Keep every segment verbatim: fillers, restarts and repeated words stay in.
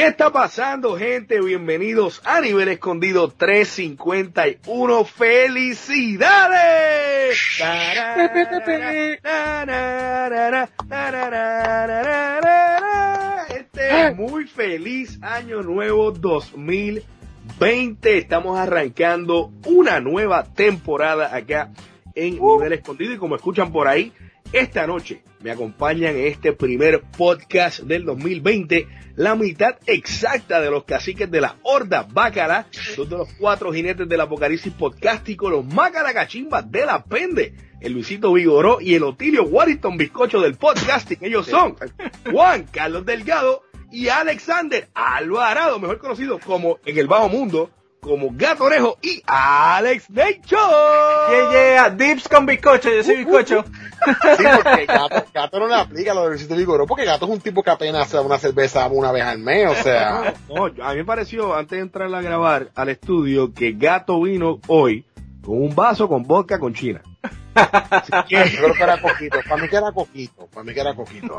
¿Qué está pasando, gente? Bienvenidos a Nivel Escondido trescientos cincuenta y uno. ¡Felicidades! Este es muy feliz año nuevo dos mil veinte. Estamos arrancando una nueva temporada acá en uh. Nivel Escondido, y como escuchan por ahí, esta noche me acompañan en este primer podcast del dos mil veinte, la mitad exacta de los caciques de la Horda Bacala, dos de los cuatro jinetes del apocalipsis podcástico, los Macaracachimbas de la Pende, el Luisito Vigoró y el Otilio Warrington Bizcocho del podcasting. Ellos son Juan Carlos Delgado y Alexander Alvarado, mejor conocido como en el bajo mundo como Gato Orejo, y Alex Nacho. Yeah, yeah, dips con bizcocho, yo soy bizcocho. Sí, porque Gato, Gato no le aplica lo de Luisito Vigoró, porque Gato es un tipo que apenas se da una cerveza una vez al mes, o sea. No, no, a mí me pareció, antes de entrar a grabar al estudio, que Gato vino hoy con un vaso con vodka con China. Así que, yo creo que era coquito, para mí que era coquito, para mí que era coquito.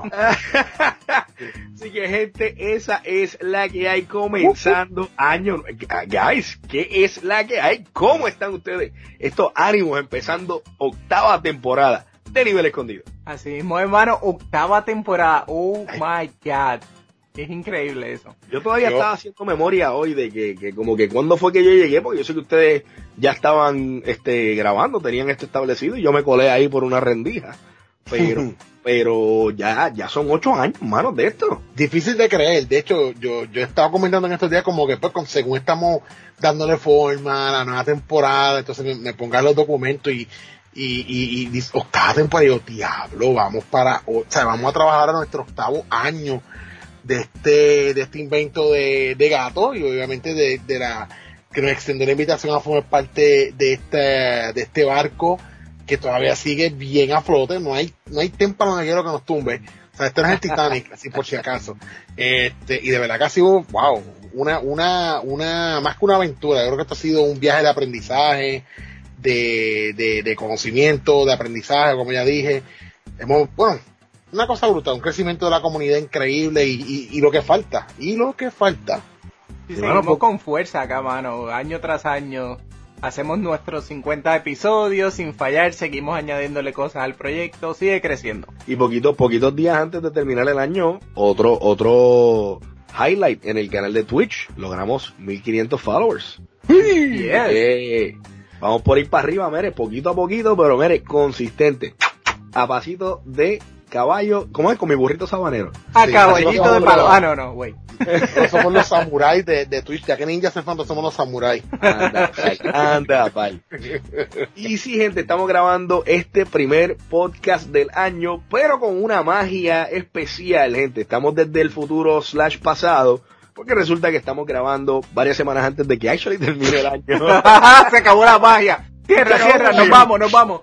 Así que, gente, esa es la que hay comenzando año. Guys, ¿qué es la que hay? ¿Cómo están ustedes? Estos ánimos empezando octava temporada de Nivel Escondido. Así mismo, hermano, octava temporada. Oh my God. Es increíble eso. Yo todavía yo, estaba haciendo memoria hoy de que, que como que cuándo fue que yo llegué, porque yo sé que ustedes ya estaban este grabando, tenían esto establecido, y yo me colé ahí por una rendija. Pero, pero ya, ya son ocho años, manos, de esto. Difícil de creer. De hecho, yo, yo estaba comentando en estos días como que pues con, según estamos dándole forma a la nueva temporada, entonces me, me pongan los documentos y y, y, y octava temporada, y yo, diablo, vamos para, o sea, vamos a trabajar a nuestro octavo año de este, de este invento de, de Gato, y obviamente de, de la, que nos extendió la invitación a formar parte de este, de este barco que todavía sigue bien a flote. No hay, no hay témpano negrero que nos tumbe. O sea, esto no es el Titanic, así por si acaso. Este, y de verdad que ha sido, wow, una, una, una, más que una aventura. Yo creo que esto ha sido un viaje de aprendizaje, de, de, de conocimiento, de aprendizaje, como ya dije. Hemos, bueno, una cosa brutal, un crecimiento de la comunidad increíble, y, y, y lo que falta, y lo que falta. Sí, seguimos bueno, con fuerza acá, mano, año tras año. Hacemos nuestros cincuenta episodios sin fallar, seguimos añadiéndole cosas al proyecto, sigue creciendo. Y poquito, poquitos días antes de terminar el año, otro, otro highlight en el canal de Twitch, logramos mil quinientos followers. Yes. Eh, vamos por ir para arriba, mere, poquito a poquito, pero mere, consistente. A pasito de caballo, ¿cómo es? Con mi burrito sabanero. A sí, caballito de palo. Ah, no, no, güey. Nosotros somos los samuráis de, de Twitch, ya que Ninja se fan, somos los samuráis. Anda, pal, anda, pal. Y sí, gente, estamos grabando este primer podcast del año, pero con una magia especial, gente. Estamos desde el futuro slash pasado, porque resulta que estamos grabando varias semanas antes de que actually termine el año. Se acabó la magia. Tierra, tierra, nos vamos, nos vamos.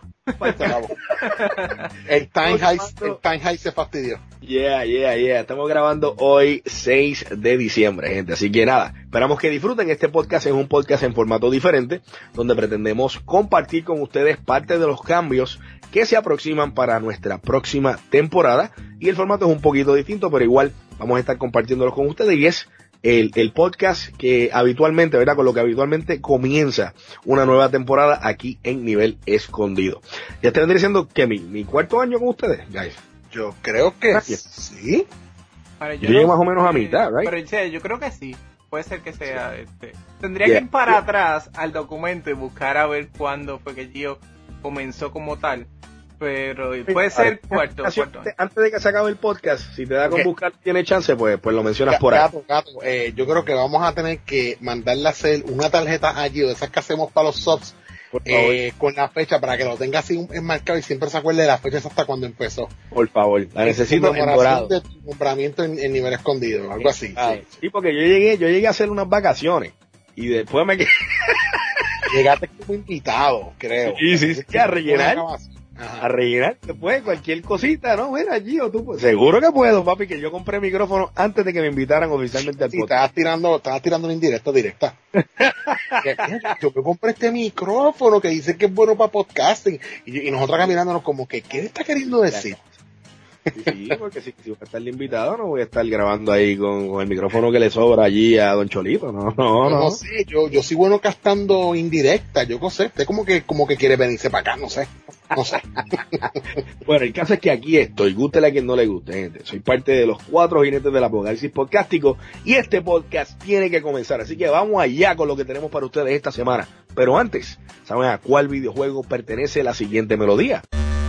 El time high, el time high se fastidió. Yeah, yeah, yeah. Estamos grabando hoy seis de diciembre, gente. Así que nada, esperamos que disfruten. Este podcast es un podcast en formato diferente, donde pretendemos compartir con ustedes parte de los cambios que se aproximan para nuestra próxima temporada. Y el formato es un poquito distinto, pero igual vamos a estar compartiéndolo con ustedes, y es El, el podcast que habitualmente, ¿verdad? Con lo que habitualmente comienza una nueva temporada aquí en Nivel Escondido. Ya estoy diciendo que mi, mi cuarto año con ustedes, guys. Yo creo que Gracias. sí. Pero yo yo llegué no, más o menos a mitad, ¿right? Pero sí, yo creo que sí. Puede ser que sea sí. este. Tendría yeah. que ir para yeah. atrás al documento y buscar a ver cuándo fue que Gio comenzó como tal. Pero puede ser cuarto, cuarto. Antes, antes de que se acabe el podcast, si te da con okay. buscar, tiene chance, pues, pues lo mencionas por gato, ahí. Gato, eh, yo creo que vamos a tener que mandarle a hacer una tarjeta allí, de esas que hacemos para los subs, eh, con la fecha, para que lo tenga así enmarcado y siempre se acuerde de la fecha hasta cuando empezó. Por favor, la necesito en dorado. De tu nombramiento en, en Nivel Escondido, algo así. Ah, sí. sí, porque yo llegué, yo llegué a hacer unas vacaciones y después me quedé. Llegaste como invitado, creo. Sí, sí, sí, a rellenar. Ajá. A rellenar después cualquier cosita, ¿no? Mira, Gio, tú puedes. Seguro que puedo, papi, que yo compré micrófono antes de que me invitaran oficialmente al sí, podcast. Estabas tirando, estabas tirando una indirecta directa. Yo me compré este micrófono que dice que es bueno para podcasting. Y, y nosotros acá mirándonos como que, ¿qué le está queriendo decir? Sí, sí, porque si, si voy a estar de invitado no voy a estar grabando ahí con, con el micrófono que le sobra allí a Don Cholito, no, no, no. No sé, yo, yo soy bueno castando indirecta, yo no sé, usted como que, como que quiere venirse para acá, no sé, no sé. Bueno, el caso es que aquí estoy, gústele a quien no le guste, gente. Soy parte de los cuatro jinetes del apocalipsis podcástico y este podcast tiene que comenzar, así que vamos allá con lo que tenemos para ustedes esta semana. Pero antes, ¿saben a cuál videojuego pertenece la siguiente melodía?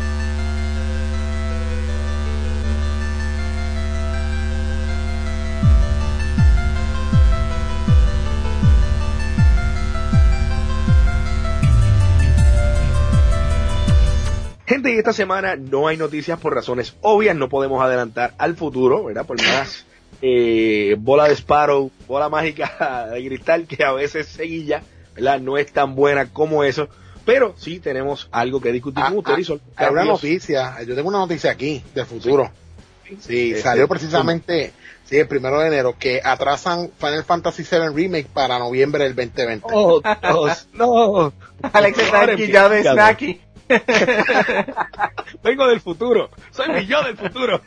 Gente, y esta semana no hay noticias por razones obvias, no podemos adelantar al futuro, ¿verdad? Por más eh, bola de Sparrow, bola mágica de cristal que a veces seguilla, ¿verdad? No es tan buena como eso, pero sí tenemos algo que discutir con ustedes. Ah, ah, hay una noticia, yo tengo una noticia aquí del futuro. Sí, sí este, salió precisamente, sí, el primero de enero, que atrasan Final Fantasy siete Remake para noviembre del veinte veinte. Oh, Dios, no. Alex está aquí ya de Snacky. Vengo del futuro, soy mi yo del futuro.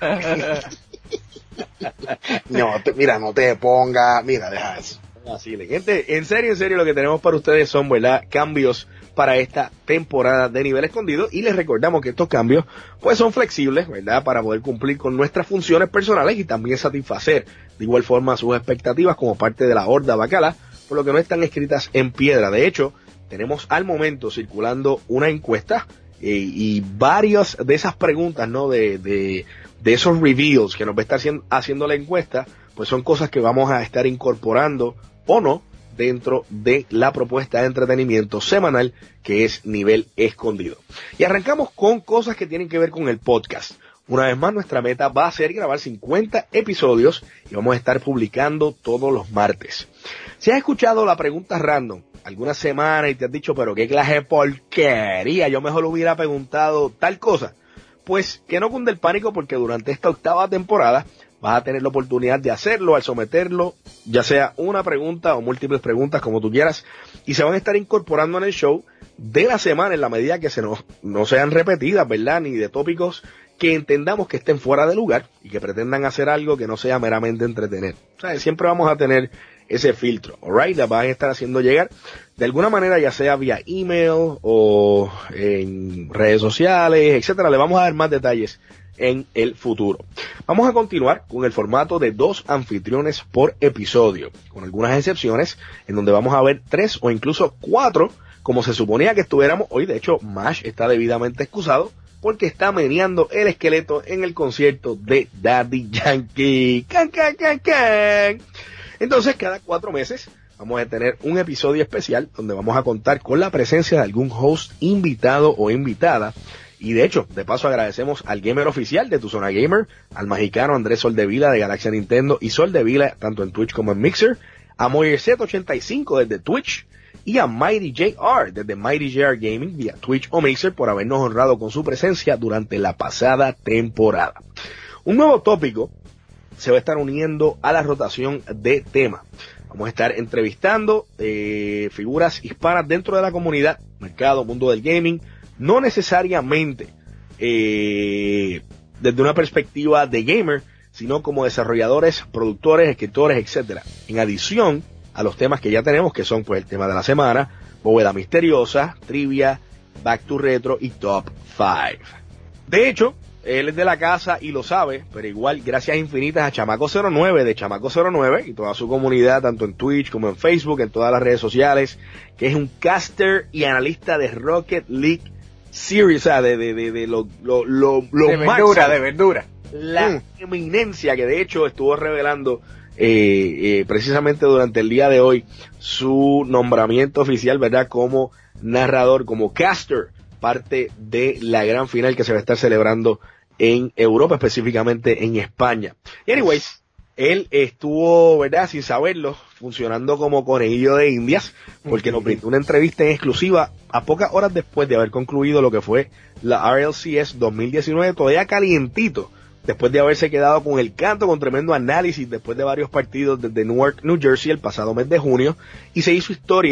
No, te, mira, no te ponga, mira, deja eso. Así, gente, en serio, en serio, lo que tenemos para ustedes son, ¿verdad?, cambios para esta temporada de Nivel Escondido, y les recordamos que estos cambios, pues, son flexibles, ¿verdad?, para poder cumplir con nuestras funciones personales y también satisfacer de igual forma sus expectativas como parte de la Horda Bacala, por lo que no están escritas en piedra. De hecho, tenemos al momento circulando una encuesta eh, y varias de esas preguntas, ¿no? De, de, de esos reveals que nos va a estar haciendo, haciendo la encuesta, pues son cosas que vamos a estar incorporando o no dentro de la propuesta de entretenimiento semanal que es Nivel Escondido. Y arrancamos con cosas que tienen que ver con el podcast. Una vez más, nuestra meta va a ser grabar cincuenta episodios y vamos a estar publicando todos los martes. Si has escuchado la pregunta random algunas semanas y te has dicho, pero qué clase de porquería, yo mejor hubiera preguntado tal cosa, pues que no cunde el pánico, porque durante esta octava temporada vas a tener la oportunidad de hacerlo al someterlo, ya sea una pregunta o múltiples preguntas, como tú quieras, y se van a estar incorporando en el show de la semana en la medida que se nos, no sean repetidas, ¿verdad?, ni de tópicos que entendamos que estén fuera de lugar y que pretendan hacer algo que no sea meramente entretener. O sea, siempre vamos a tener ese filtro, alright, la van a estar haciendo llegar de alguna manera, ya sea vía email o en redes sociales, etcétera. Le vamos a dar más detalles en el futuro. Vamos a continuar con el formato de dos anfitriones por episodio, con algunas excepciones en donde vamos a ver tres o incluso cuatro, como se suponía que estuviéramos hoy. De hecho, Mash está debidamente excusado porque está meneando el esqueleto en el concierto de Daddy Yankee. ¡Can, can, can, can! Entonces, cada cuatro meses vamos a tener un episodio especial donde vamos a contar con la presencia de algún host invitado o invitada. Y de hecho, de paso agradecemos al gamer oficial de Tu Zona Gamer, al mexicano Andrés Soldevila de Galaxia Nintendo y Soldevila tanto en Twitch como en Mixer, a Moyerset ochenta y cinco desde Twitch y a Mighty J R desde Mighty J R Gaming vía Twitch o Mixer por habernos honrado con su presencia durante la pasada temporada. Un nuevo tópico se va a estar uniendo a la rotación de temas. Vamos a estar entrevistando eh, figuras hispanas dentro de la comunidad, mercado, mundo del gaming, no necesariamente eh, desde una perspectiva de gamer, sino como desarrolladores, productores, escritores, etcétera. En adición a los temas que ya tenemos, que son pues el tema de la semana, bóveda misteriosa, trivia, back to retro y top cinco. De hecho, él es de la casa y lo sabe, pero igual gracias infinitas a Chamaco cero nueve de Chamaco cero nueve y toda su comunidad, tanto en Twitch como en Facebook, en todas las redes sociales, que es un caster y analista de Rocket League Series, o sea, de, de, de, de lo, lo, lo, lo de verdura, de verdura. La mm. eminencia que de hecho estuvo revelando eh, eh, precisamente durante el día de hoy su nombramiento oficial, ¿verdad?, como narrador, como caster, parte de la gran final que se va a estar celebrando en Europa, específicamente en España. Y anyways, él estuvo, ¿verdad?, sin saberlo, funcionando como conejillo de indias, porque nos brindó una entrevista en exclusiva a pocas horas después de haber concluido lo que fue la R L C S dos mil diecinueve, todavía calientito, después de haberse quedado con el canto, con tremendo análisis después de varios partidos desde Newark, New Jersey, el pasado mes de junio, y se hizo historia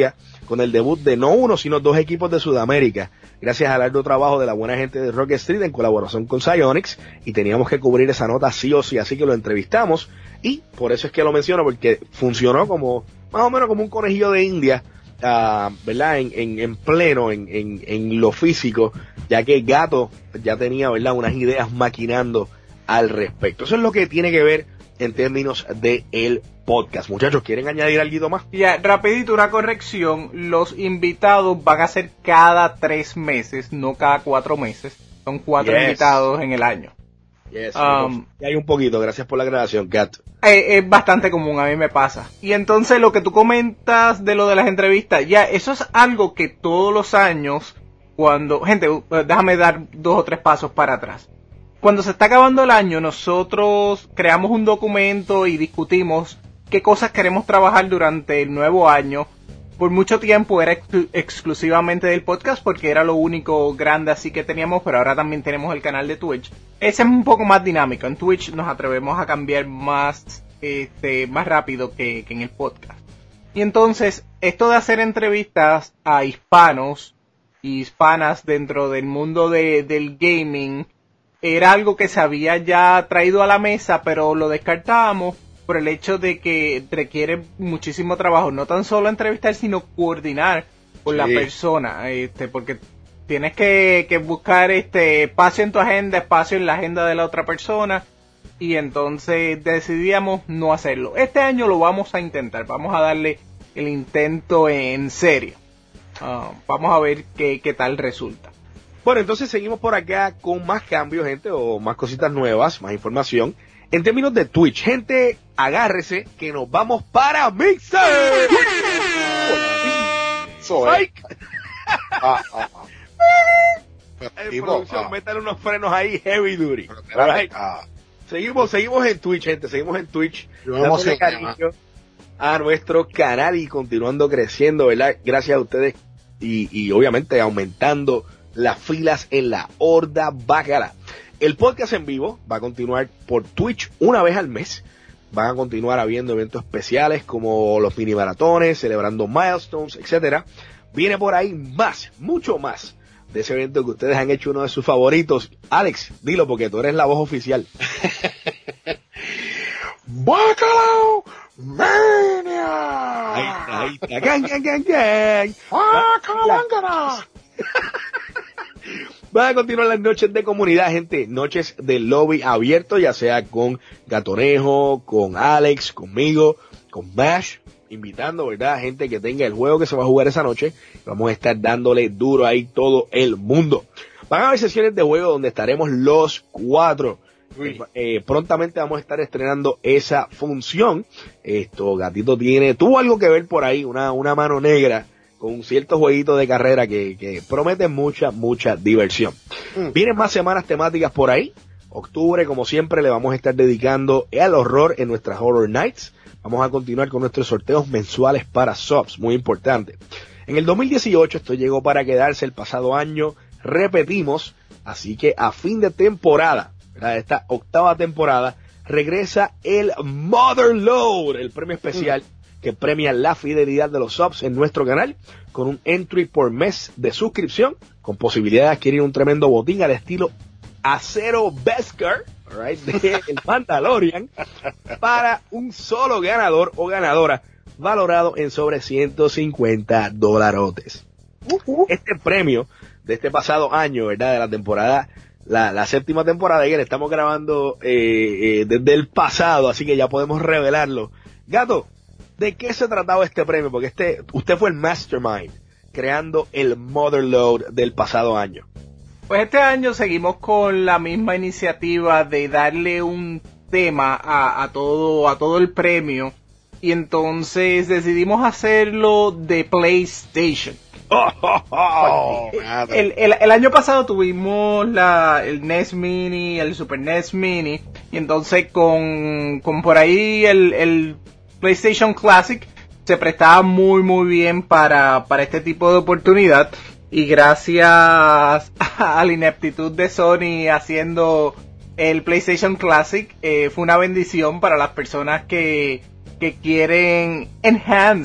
con el debut de no uno, sino dos equipos de Sudamérica, gracias al arduo trabajo de la buena gente de Rocket Street en colaboración con Psyonix, y teníamos que cubrir esa nota sí o sí, así que lo entrevistamos, y por eso es que lo menciono, porque funcionó como, más o menos como un conejillo de India, uh, ¿verdad? En, en, en pleno, en, en, en lo físico, ya que Gato ya tenía, ¿verdad?, unas ideas maquinando al respecto. Eso es lo que tiene que ver en términos de el podcast. Muchachos, ¿quieren añadir algo más? Ya, rapidito, una corrección. Los invitados van a ser cada tres meses, no cada cuatro meses. Son cuatro yes. invitados en el año. Yes, um, y hay un poquito, gracias por la aclaración, Kat. Eh, es bastante común, a mí me pasa. Y entonces lo que tú comentas de lo de las entrevistas, ya, eso es algo que todos los años, cuando... Gente, déjame dar dos o tres pasos para atrás. Cuando se está acabando el año, nosotros creamos un documento y discutimos qué cosas queremos trabajar durante el nuevo año. Por mucho tiempo era ex- exclusivamente del podcast porque era lo único grande así que teníamos, pero ahora también tenemos el canal de Twitch. Ese es un poco más dinámico. En Twitch nos atrevemos a cambiar más, este, más rápido que, que en el podcast. Y entonces, esto de hacer entrevistas a hispanos y hispanas dentro del mundo de, del gaming era algo que se había ya traído a la mesa, pero lo descartábamos por el hecho de que requiere muchísimo trabajo, no tan solo entrevistar, sino coordinar con sí. la persona, este, porque tienes que, que buscar este espacio en tu agenda, espacio en la agenda de la otra persona, y entonces decidíamos no hacerlo. Este año lo vamos a intentar, vamos a darle el intento en serio. Uh, vamos a ver qué, qué tal resulta. Bueno, entonces seguimos por acá con más cambios, gente, o más cositas nuevas, más información. En términos de Twitch, gente, agárrese que nos vamos para Mixer. Soy. ah, ah, ah. En producción, ah. métale unos frenos ahí, heavy duty. Right. Ah. Seguimos, seguimos en Twitch, gente, seguimos en Twitch. Dándole cariño a nuestro canal y continuando creciendo, ¿verdad? Gracias a ustedes y, y obviamente aumentando las filas en la horda bácala. El podcast en vivo va a continuar por Twitch una vez al mes. Van a continuar habiendo eventos especiales como los mini maratones, celebrando milestones, etcétera. Viene por ahí más, mucho más de ese evento que ustedes han hecho uno de sus favoritos. Alex, dilo porque tú eres la voz oficial. ¡Bacalao Mania! Ahí está, ahí está. ¡Gang, gang, gang, gang! ¡Bacalao! Van a continuar las noches de comunidad, gente, noches de lobby abierto, ya sea con Gatonejo, con Alex, conmigo, con Bash, invitando, ¿verdad? Gente que tenga el juego que se va a jugar esa noche. Vamos a estar dándole duro ahí todo el mundo. Van a haber sesiones de juego donde estaremos los cuatro. Eh, eh, prontamente vamos a estar estrenando esa función. Esto, Gatito tiene, tuvo algo que ver por ahí, una, una mano negra con ciertos jueguitos de carrera que, que prometen mucha, mucha diversión. Mm. Vienen más semanas temáticas por ahí. Octubre, como siempre, le vamos a estar dedicando al horror en nuestras Horror Nights. Vamos a continuar con nuestros sorteos mensuales para subs, muy importante. En el dos mil dieciocho esto llegó para quedarse el pasado año, repetimos, así que a fin de temporada, ¿verdad? Esta octava temporada, regresa el Motherload, el premio especial mm. que premia la fidelidad de los subs en nuestro canal, con un entry por mes de suscripción, con posibilidad de adquirir un tremendo botín al estilo Acero Beskar, right, de el Mandalorian, para un solo ganador o ganadora, valorado en sobre ciento cincuenta dolarotes. Este premio de este pasado año, ¿verdad? De la temporada, la, la séptima temporada, que le estamos grabando eh, eh, desde el pasado, así que ya podemos revelarlo. Gato, ¿de qué se trataba este premio? Porque este, usted fue el mastermind creando el Motherload del pasado año. Pues este año seguimos con la misma iniciativa de darle un tema a, a todo, a todo el premio. Y entonces decidimos hacerlo de PlayStation. Oh, oh, oh, el, el, el año pasado tuvimos la, el N E S Mini, el Super N E S Mini. Y entonces con, con por ahí el, el PlayStation Classic se prestaba muy muy bien para, para este tipo de oportunidad. Y gracias a la ineptitud de Sony haciendo el PlayStation Classic, eh, fue una bendición para las personas que, que quieren enhance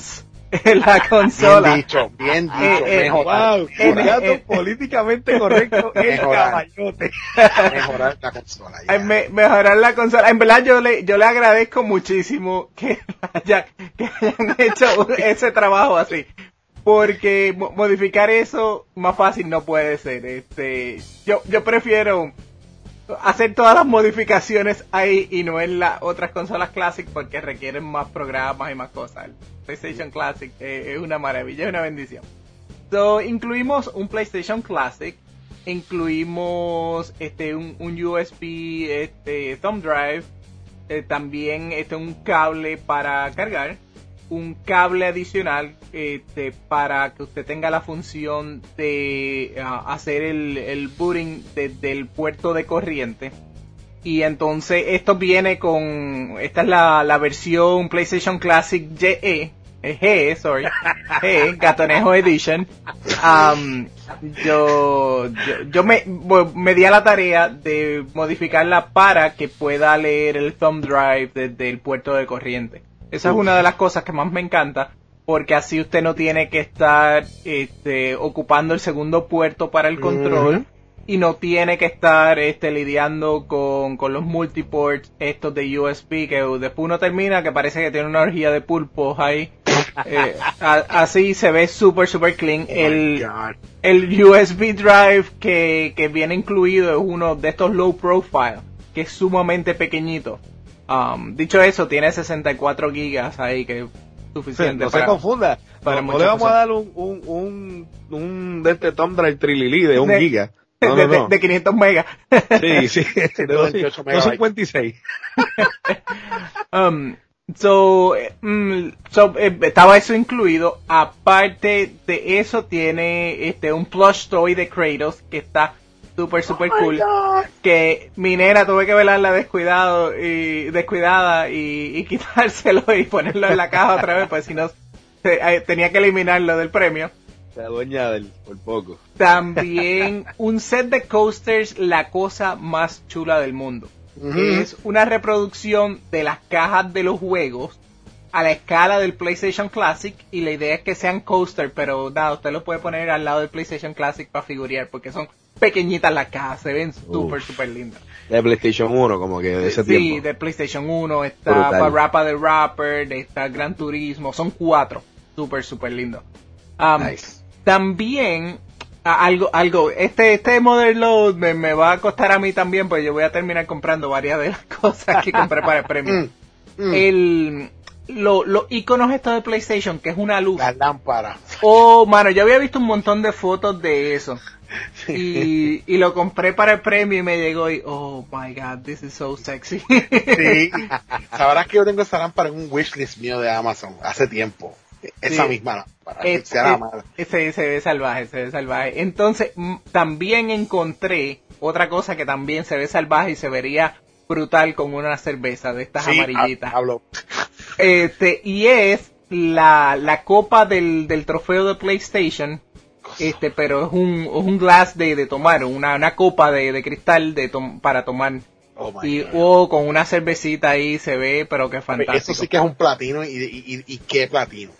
la consola. Bien dicho, bien dicho. Eh, eh, mejorar, Wow, en- dato en- políticamente correcto, el Mejorar. caballote. mejorar la consola. Ay, ya. me- mejorar la consola. En verdad yo le, yo le agradezco muchísimo que, haya- que hayan hecho ese trabajo así. Porque mo- modificar eso más fácil no puede ser. Este, yo, yo prefiero hacer todas las modificaciones ahí y no en las otras consolas Classic porque requieren más programas y más cosas. El PlayStation Classic eh, es una maravilla, es una bendición. So, incluimos un PlayStation Classic, incluimos este un, un U S B este thumb drive, eh, también este un cable para cargar, un cable adicional este para que usted tenga la función de uh, hacer el, el booting desde el puerto de corriente. Y entonces esto viene con, esta es la, la versión PlayStation Classic G E, eh, G, sorry, G, Gatonejo Edition. Um, yo, yo, yo me, bueno, me di a la tarea de modificarla para que pueda leer el thumb drive desde el puerto de corriente. Esa es una de las cosas que más me encanta, porque así usted no tiene que estar este, ocupando el segundo puerto para el control. Uh-huh. Y no tiene que estar este, lidiando con, con los multiports estos de U S B, que después uno termina que parece que tiene una orgía de pulpos ahí. Eh, a, así se ve súper, súper clean. Oh el, el U S B drive que, que viene incluido es uno de estos low profile, que es sumamente pequeñito. Um, dicho eso, tiene sesenta y cuatro gigas ahí, que es suficiente. No para, se confunda. Para no, no le vamos cosas. a dar un, un, un, un de este thumb drive trilili de un de, giga. de, No, no, no. de, de quinientos megas. Sí, sí, de doscientos cincuenta y seis. um, so, um, so eh, estaba eso incluido. Aparte de eso, tiene este un plush toy de Kratos que está super, super oh cool. Que mi nena tuve que velarla descuidado y descuidada y, y quitárselo y ponerlo en la caja otra vez, pues si no se, eh, tenía que eliminarlo del premio. La dueña del por poco. También un set de coasters, la cosa más chula del mundo. Uh-huh. Es una reproducción de las cajas de los juegos a la escala del PlayStation Classic, y la idea es que sean coaster, pero nada, usted lo puede poner al lado del PlayStation Classic para figurear, porque son pequeñitas las cajas, se ven súper, súper lindas. De PlayStation uno, como que de ese sí, tiempo. Sí, de PlayStation uno, está Parappa the Rapper, está Gran Turismo, son cuatro, súper, súper lindo. Um, nice. También, algo, algo, este, este Modern Load me, me va a costar a mí también, pues yo voy a terminar comprando varias de las cosas que compré para el premio. mm, mm. El, lo, los iconos estos de PlayStation, que es una luz. Las lámparas. Oh, mano, yo había visto un montón de fotos de eso. Y, y lo compré para el premio y me llegó y, oh my god, this is so sexy. Sí, sabrás que yo tengo esa lámpara en un wishlist mío de Amazon hace tiempo. Esa sí. misma lámpara. Es, es, se, se ve salvaje, se ve salvaje. Entonces, m- también encontré otra cosa que también se ve salvaje y se vería brutal con una cerveza de estas sí, amarillitas. Hablo. Este, y es la, la copa del, del trofeo de PlayStation. Este, pero es un, es un glass de, de tomar, una, una copa de, de cristal de tom, para tomar. Oh y oh, con una cervecita ahí se ve, pero que fantástico. Eso sí que es un platino y, y, y, y qué platino.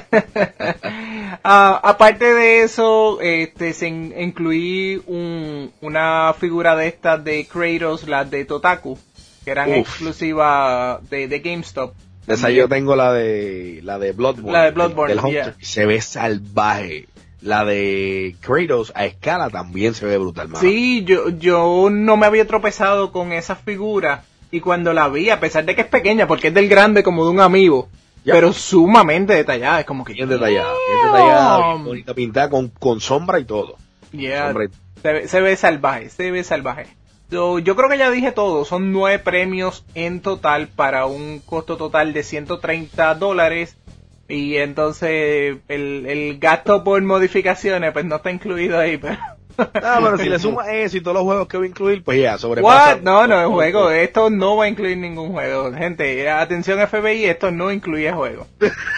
uh, aparte de eso, este, se in, incluí un, una figura de estas de Kratos, las de Totaku, que eran Uf. exclusivas de, de GameStop. Esa yo tengo la de la de Bloodborne. La de Bloodborne, del, del yeah. Se ve salvaje. La de Kratos a escala también se ve brutal, mano. Sí, yo, yo no me había tropezado con esa figura. Y cuando la vi, a pesar de que es pequeña, porque es del grande como de un amigo, yep. pero sumamente detallada, es como que... Bien detallada, bien detallada, bien bonita, pintada con, con sombra y todo. Yeah, sombra y... Se, ve, se ve salvaje, se ve salvaje. So, yo creo que ya dije todo, son nueve premios en total para un costo total de ciento treinta dólares. Y entonces el, el gasto por modificaciones pues no está incluido ahí, pero... No, pero si le sumas eso y todos los juegos que voy a incluir, pues ya, sobrepasa. What? No, no, es juego, esto no va a incluir ningún juego. Gente, atención F B I, esto no incluye juego.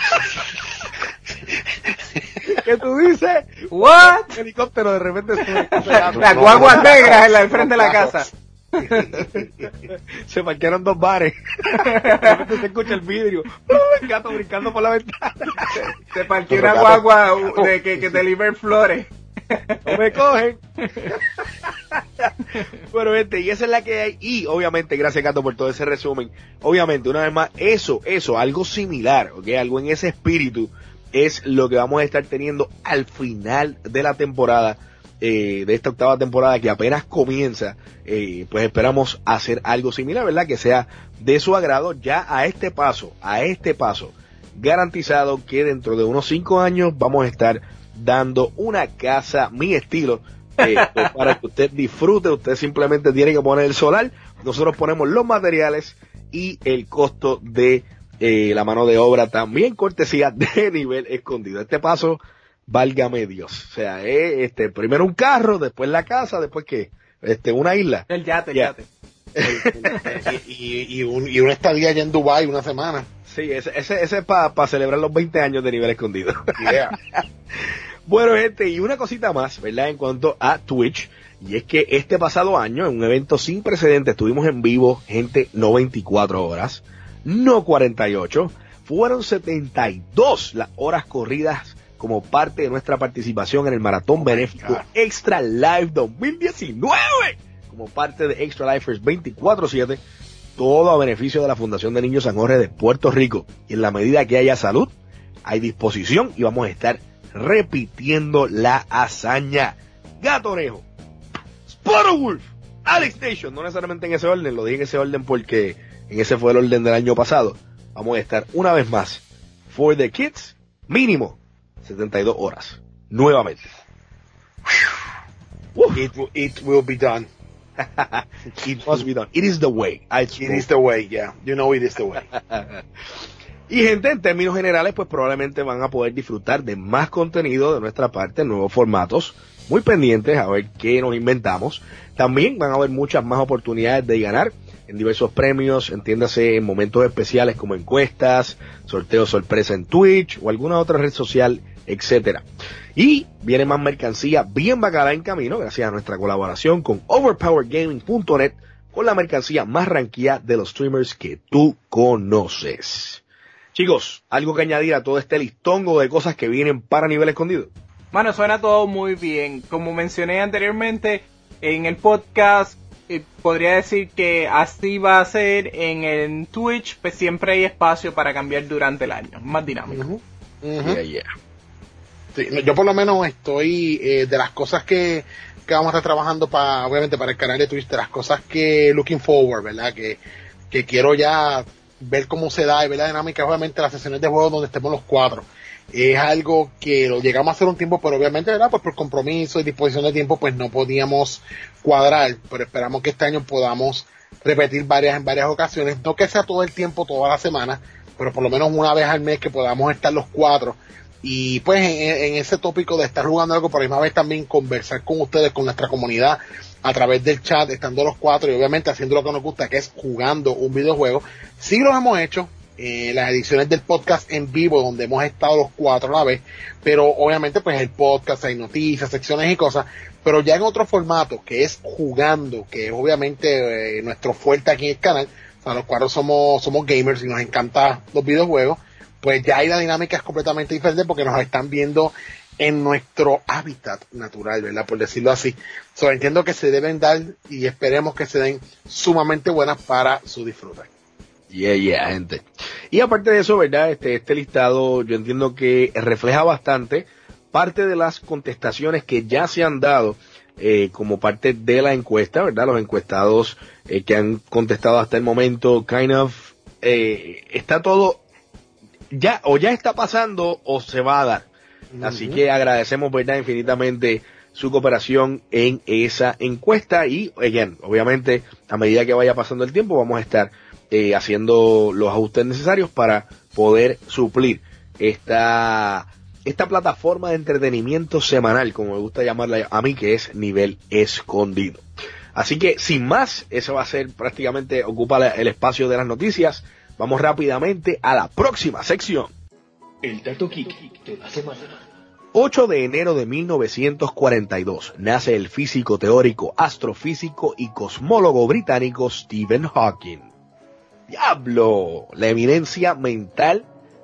¿Qué tú dices? What? Un helicóptero de repente sube. Las guaguas negras en la frente de la casa. Se parquearon dos bares. Se escucha el vidrio. El gato brincando por la ventana. Se parqueó una guagua de que, que deliver flores. No me cogen. Bueno, gente, y esa es la que hay. Y obviamente, gracias Gato por todo ese resumen. Obviamente, una vez más, eso, eso, algo similar, ¿ok? Algo en ese espíritu es lo que vamos a estar teniendo al final de la temporada, eh, de esta octava temporada que apenas comienza. Eh, pues esperamos hacer algo similar, ¿verdad? Que sea de su agrado ya a este paso, a este paso, garantizado que dentro de unos cinco años vamos a estar dando una casa, mi estilo, eh, pues para que usted disfrute. Usted simplemente tiene que poner el solar, nosotros ponemos los materiales y el costo de eh, la mano de obra también cortesía de Nivel Escondido. Este paso, válgame Dios, o sea, eh, este primero un carro, después la casa, después que este una isla. El yate, el yeah. yate. y, y, y, un, y una estadía allá en Dubái una semana. Sí, ese, ese, ese es para pa celebrar los veinte años de Nivel Escondido. Yeah. Bueno, gente, y una cosita más, ¿verdad? En cuanto a Twitch, y es que este pasado año, en un evento sin precedentes, estuvimos en vivo, gente, no veinticuatro horas, no cuarenta y ocho, fueron setenta y dos las horas corridas como parte de nuestra participación en el Maratón Benéfico Extra Life dos mil diecinueve, como parte de Extra Lifers veinticuatro siete, todo a beneficio de la Fundación de Niños San Jorge de Puerto Rico. Y en la medida que haya salud, hay disposición y vamos a estar repitiendo la hazaña. Gato Orejo, Spotowolf, Alex Station, no necesariamente en ese orden, lo dije en ese orden porque en ese fue el orden del año pasado. Vamos a estar una vez más, for the kids, mínimo setenta y dos horas, nuevamente. It, it will be done. It must be done. It is the way. I It is the way, yeah. You know it is the way. Y gente, en términos generales, pues probablemente van a poder disfrutar de más contenido de nuestra parte, nuevos formatos, muy pendientes a ver qué nos inventamos. También van a haber muchas más oportunidades de ganar en diversos premios, entiéndase en momentos especiales como encuestas, sorteos sorpresa en Twitch o alguna otra red social, etcétera. Y viene más mercancía bien bacana en camino, gracias a nuestra colaboración con overpowered gaming punto net, con la mercancía más ranqueada de los streamers que tú conoces. Chicos, algo que añadir a todo este listongo de cosas que vienen para Nivel Escondido. Bueno, suena todo muy bien. Como mencioné anteriormente en el podcast, eh, podría decir que así va a ser en el Twitch, pues siempre hay espacio para cambiar durante el año, más dinámico. Uh-huh. Uh-huh. Yeah, yeah. Sí, yo por lo menos estoy eh, de las cosas que, que vamos a estar trabajando para, obviamente para el canal de Twitch, de las cosas que looking forward, ¿verdad? Que, que quiero ya ver cómo se da y ver la dinámica, obviamente las sesiones de juego donde estemos los cuatro. Es algo que lo llegamos a hacer un tiempo, pero obviamente, ¿verdad? Pues por compromiso y disposición de tiempo, pues no podíamos cuadrar, pero esperamos que este año podamos repetir varias en varias ocasiones, no que sea todo el tiempo, toda la semana, pero por lo menos una vez al mes que podamos estar los cuatro. Y pues en, en ese tópico de estar jugando algo, por la misma vez también conversar con ustedes, con nuestra comunidad, a través del chat, estando los cuatro y obviamente haciendo lo que nos gusta, que es jugando un videojuego. Sí los hemos hecho, eh, las ediciones del podcast en vivo, donde hemos estado los cuatro a la vez, pero obviamente pues el podcast, hay noticias, secciones y cosas, pero ya en otro formato, que es jugando, que es obviamente eh, nuestro fuerte aquí en el canal. O sea, los cuatro somos, somos gamers y nos encantan los videojuegos, pues ya ahí la dinámica es completamente diferente porque nos están viendo en nuestro hábitat natural, ¿verdad? Por decirlo así. So, entiendo que se deben dar y esperemos que se den sumamente buenas para su disfrute. Yeah, yeah, gente. Y aparte de eso, ¿verdad? Este, este listado yo entiendo que refleja bastante parte de las contestaciones que ya se han dado eh, como parte de la encuesta, ¿verdad? Los encuestados eh, que han contestado hasta el momento, kind of, eh, está todo ya, o ya está pasando o se va a dar. Uh-huh. Así que agradecemos, ¿verdad? Infinitamente su cooperación en esa encuesta y, again, obviamente, a medida que vaya pasando el tiempo, vamos a estar eh, haciendo los ajustes necesarios para poder suplir esta, esta plataforma de entretenimiento semanal, como me gusta llamarla a mí, que es Nivel Escondido. Así que, sin más, eso va a ser prácticamente, ocupa el espacio de las noticias. Vamos rápidamente a la próxima sección. El Dato Geek de la semana. ocho de enero de mil novecientos cuarenta y dos nace el físico teórico, astrofísico y cosmólogo británico Stephen Hawking. ¡Diablo! La eminencia mental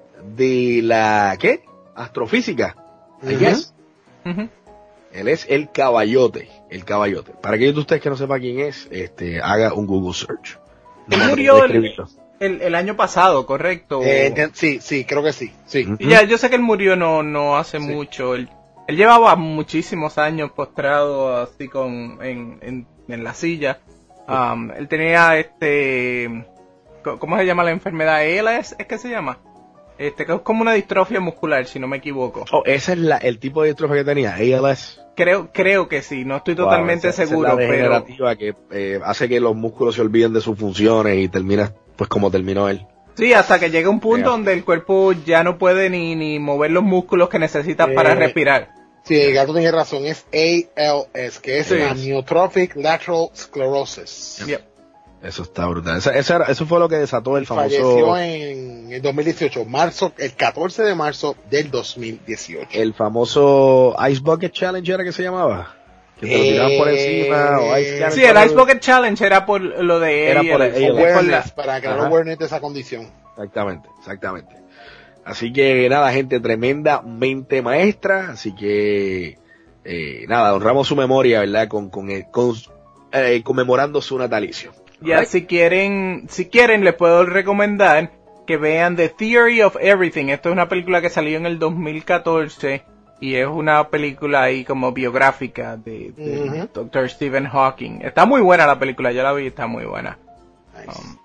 de la, ¿qué? Astrofísica. I guess. Uh-huh. Él es el caballote, el caballote. Para aquellos de ustedes que no sepan quién es, este, haga un Google search. Él No, murió no el, el, el año pasado, ¿correcto? Eh, sí, sí, creo que sí. sí. Uh-huh. Ya, yo sé que él murió no, no hace Sí. mucho. Él, él llevaba muchísimos años postrado así con en, en, en la silla. Um, él tenía este, ¿cómo se llama la enfermedad? ¿A L S es que se llama? Este, que es como una distrofia muscular, si no me equivoco. Oh, ese es la, el tipo de distrofia que tenía, A L S. Creo, creo que sí, no estoy Wow, totalmente esa- esa seguro, es la pero degenerativa que eh, hace que los músculos se olviden de sus funciones y termina pues como terminó él. sí, hasta que llega un punto Yeah. donde el cuerpo ya no puede ni, ni mover los músculos que necesita Eh, para respirar. Sí, el gato tiene razón, es A L S, que es Sí. Amyotrophic Lateral Sclerosis. Yep. Eso está brutal. Esa- esa era- eso fue lo que desató el Falleció famoso, en el dos mil dieciocho, marzo, el catorce de marzo del dos mil dieciocho. el famoso Ice Bucket Challenge era que se llamaba. Que te lo tiraban por Eh, encima o Ice Challenge. Sí, el Ice Bucket Challenge era por lo de Era por A el L S, A L S. por la- Awareness, para crear Ajá. awareness de esa condición. Exactamente, exactamente. Así que nada, gente, tremenda mente maestra. Así que eh, nada, honramos su memoria, ¿verdad? Con, con, eh, con eh, conmemorando su natalicio. Ya, Alright. si quieren, si quieren, les puedo recomendar que vean The Theory of Everything. Esto es una película que salió en el dos mil catorce y es una película ahí como biográfica de, de Ujú. doctor Stephen Hawking. Está muy buena la película, yo la vi, está muy buena. Nice. Um,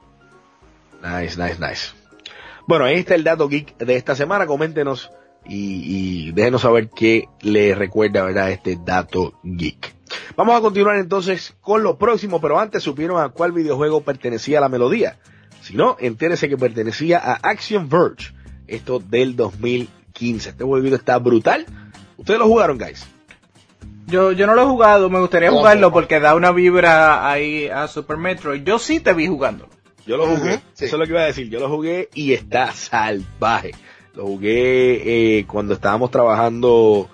Nice, nice, nice. Bueno, ahí está el dato geek de esta semana. Coméntenos y, y déjenos saber qué les recuerda, ¿verdad? Este dato geek. Vamos a continuar entonces con lo próximo, pero antes supieron a cuál videojuego pertenecía la melodía. Si no, entérese que pertenecía a Action Verge. Esto del dos mil quince. Este juego está brutal. ¿Ustedes lo jugaron, guys? Yo, yo no lo he jugado, me gustaría No, jugarlo no. porque da una vibra ahí a Super Metroid. Yo sí te vi jugándolo. Yo lo jugué, Ujú, sí. eso es lo que iba a decir, yo lo jugué y está salvaje. Lo jugué eh, cuando estábamos trabajando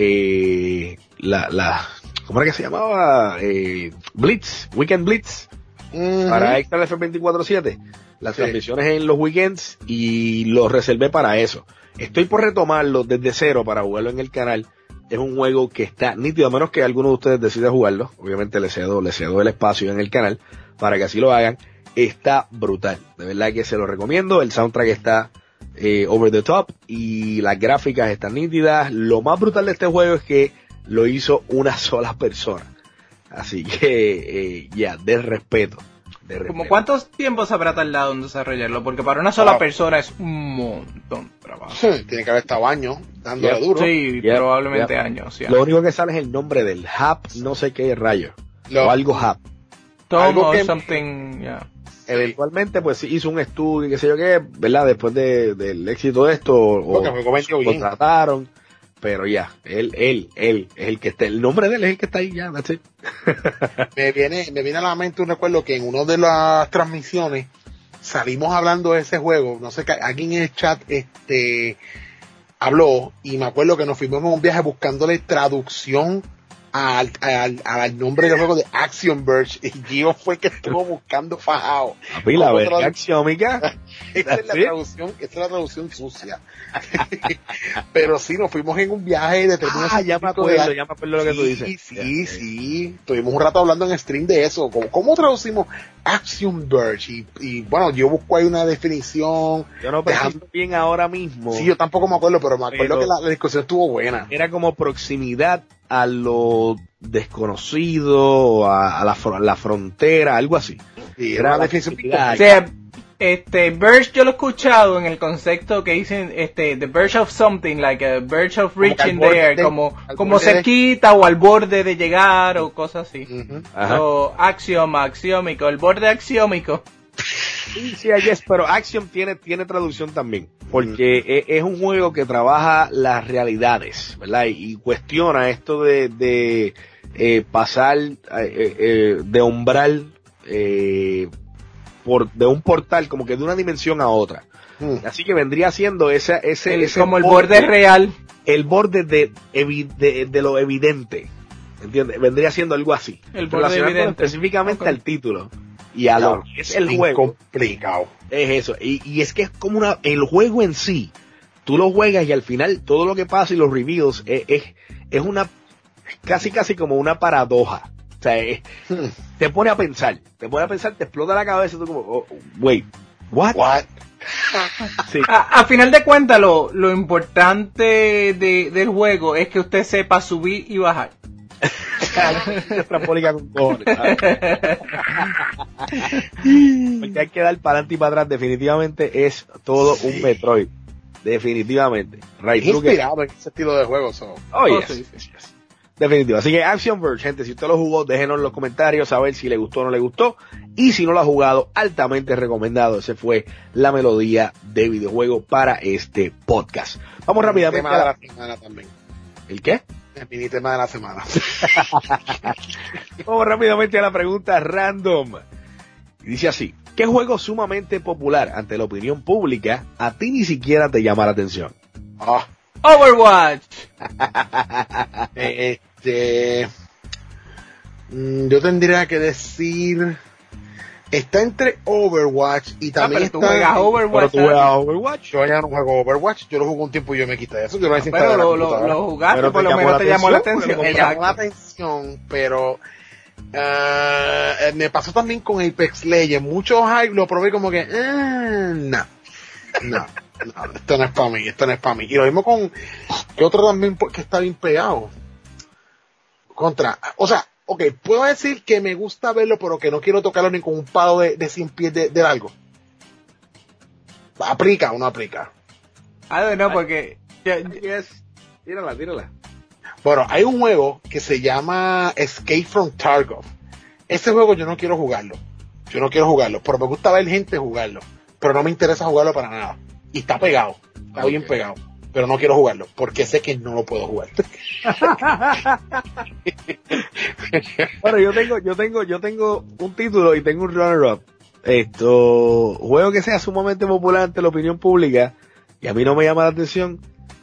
eh, la, la, ¿cómo era que se llamaba? Eh, Blitz, Weekend Blitz, Ujú. para Extra F veinticuatro siete. Las Sí. transmisiones en los weekends y lo reservé para eso. Estoy por retomarlo desde cero para jugarlo en el canal. Es un juego que está nítido, a menos que alguno de ustedes decida jugarlo. Obviamente le cedo, le cedo el espacio en el canal para que así lo hagan. Está brutal, de verdad que se lo recomiendo. El soundtrack está eh, over the top y las gráficas están nítidas. Lo más brutal de este juego es que lo hizo una sola persona. Así que, eh, ya, de respeto. De respeto. ¿Como cuántos tiempos habrá tardado en desarrollarlo? Porque para una sola Wow. persona es un montón de trabajo. Tiene que haber estado años dándole Yep. duro. Sí, Yep, probablemente yep. años. Ya. Lo único que sale es el nombre del Hap, no sé qué rayo. Lo- O algo Hap. Tom algo o que- something, ya. Eventualmente, pues hizo un estudio y qué sé yo qué, ¿verdad? Después de, del éxito de esto, o Porque me cometió lo bien. trataron. Pero ya, él, él, él es el que está, el nombre de él es el que está ahí, ya, that's it. me viene, me viene a la mente un recuerdo que en una de las transmisiones salimos hablando de ese juego, no sé, alguien en el chat este habló y me acuerdo que nos fuimos en un viaje buscándole traducción al, al, al nombre del juego de Action Verge y Gio fue el que estuvo buscando fajado. Papi, la ¿Cómo verga tradu- axiómica. Esa es la ¿Sí? traducción, esa es la traducción sucia. Pero sí, nos fuimos en un viaje de tres Ah, ya me acuerdo, ya me acuerdo lo que tú dices. Sí, sí, Ya, sí. Estuvimos un rato hablando en stream de eso. ¿Cómo, cómo traducimos Action Verge? Y, y bueno, yo busco ahí una definición. Yo no Dejando- preciso bien ahora mismo. Sí, yo tampoco me acuerdo, pero me acuerdo Pero- que la, la discusión estuvo buena. Era como proximidad a lo desconocido, a, a la, fro- la frontera, algo así. Sí, Era era una la definición bien proximidad. O sea, este, Verge yo lo he escuchado en el concepto que dicen, este, the verge of something, like a verge of Como que reaching al borde there, de- como, al como borde de- cerquita o al borde de llegar o cosas así. Ujú. Ajá. O axioma, axiómico, el borde axiómico. Sí, sí, I guess, pero Axiom tiene, tiene traducción también, porque e- es un juego que trabaja las realidades, ¿verdad? Y, y cuestiona esto de, de eh, pasar eh, eh, de umbral eh, por, de un portal, como que de una dimensión a otra. Hmm. Así que vendría siendo ese, ese, el, ese como el borde, borde real. El borde de, de, de lo evidente. ¿Entiendes? Vendría siendo algo así. El borde evidente. Específicamente okay. al título. Y a claro, lo que es el juego. Complicado. Es eso. Y, y es que es como una, el juego en sí. Tú lo juegas y al final todo lo que pasa y los reviews es, es, es una, casi casi como una paradoja. O sea, es, hmm. te pone a pensar, te pone a pensar, te explota la cabeza, tú como, oh, wait, what? What? Sí. A, a final de cuentas, lo, lo importante de, del juego es que usted sepa subir y bajar. Trambólica con cojones. Porque hay que dar para adelante y para atrás. Definitivamente es todo sí. un Metroid. Definitivamente. Right, es inspirado en ese estilo de juego. So. Oh, yes. Oh, sí, sí, yes. Definitivo. Así que Axiom Verge, gente, si usted lo jugó, déjenos en los comentarios a ver si le gustó o no le gustó. Y si no lo ha jugado, altamente recomendado. Ese fue la melodía de videojuego para este podcast. Vamos el rápidamente tema a la... de la semana también. ¿El qué? El mini tema de la semana. Vamos rápidamente a la pregunta random. Dice así: ¿qué juego sumamente popular ante la opinión pública a ti ni siquiera te llama la atención? Oh. Overwatch. Este, yo tendría que decir, está entre Overwatch y también ah, está. Tú juegas Overwatch. Pero tú juegas Overwatch. Yo ya no juego Overwatch. Yo lo jugué un tiempo y yo me quité eso. Yo no no, pero lo, lo, lo jugaste, pero por lo menos te llamó la atención. Me llamó la atención, pero uh, me pasó también con Apex Legends. Muchos hype lo probé como que, uh, no, no. No, esto no es para mí, esto no es para mí. Y lo mismo con que otro también que está bien pegado. Contra, o sea, ok, puedo decir que me gusta verlo, pero que no quiero tocarlo ni con un palo de, de cien pies de, de largo. ¿Aplica o no aplica? Ah, no, no, porque... Yes. Tírala, tírala. Bueno, hay un juego que se llama Escape from Tarkov. Ese juego yo no quiero jugarlo. Yo no quiero jugarlo, pero me gusta ver gente jugarlo. Pero no me interesa jugarlo para nada. Y está pegado, está okay. bien pegado, pero no quiero jugarlo, porque sé que no lo puedo jugar. Bueno, yo tengo, yo tengo, yo tengo un título y tengo un runner-up. Esto, juego que sea sumamente popular ante la opinión pública, y a mí no me llama la atención.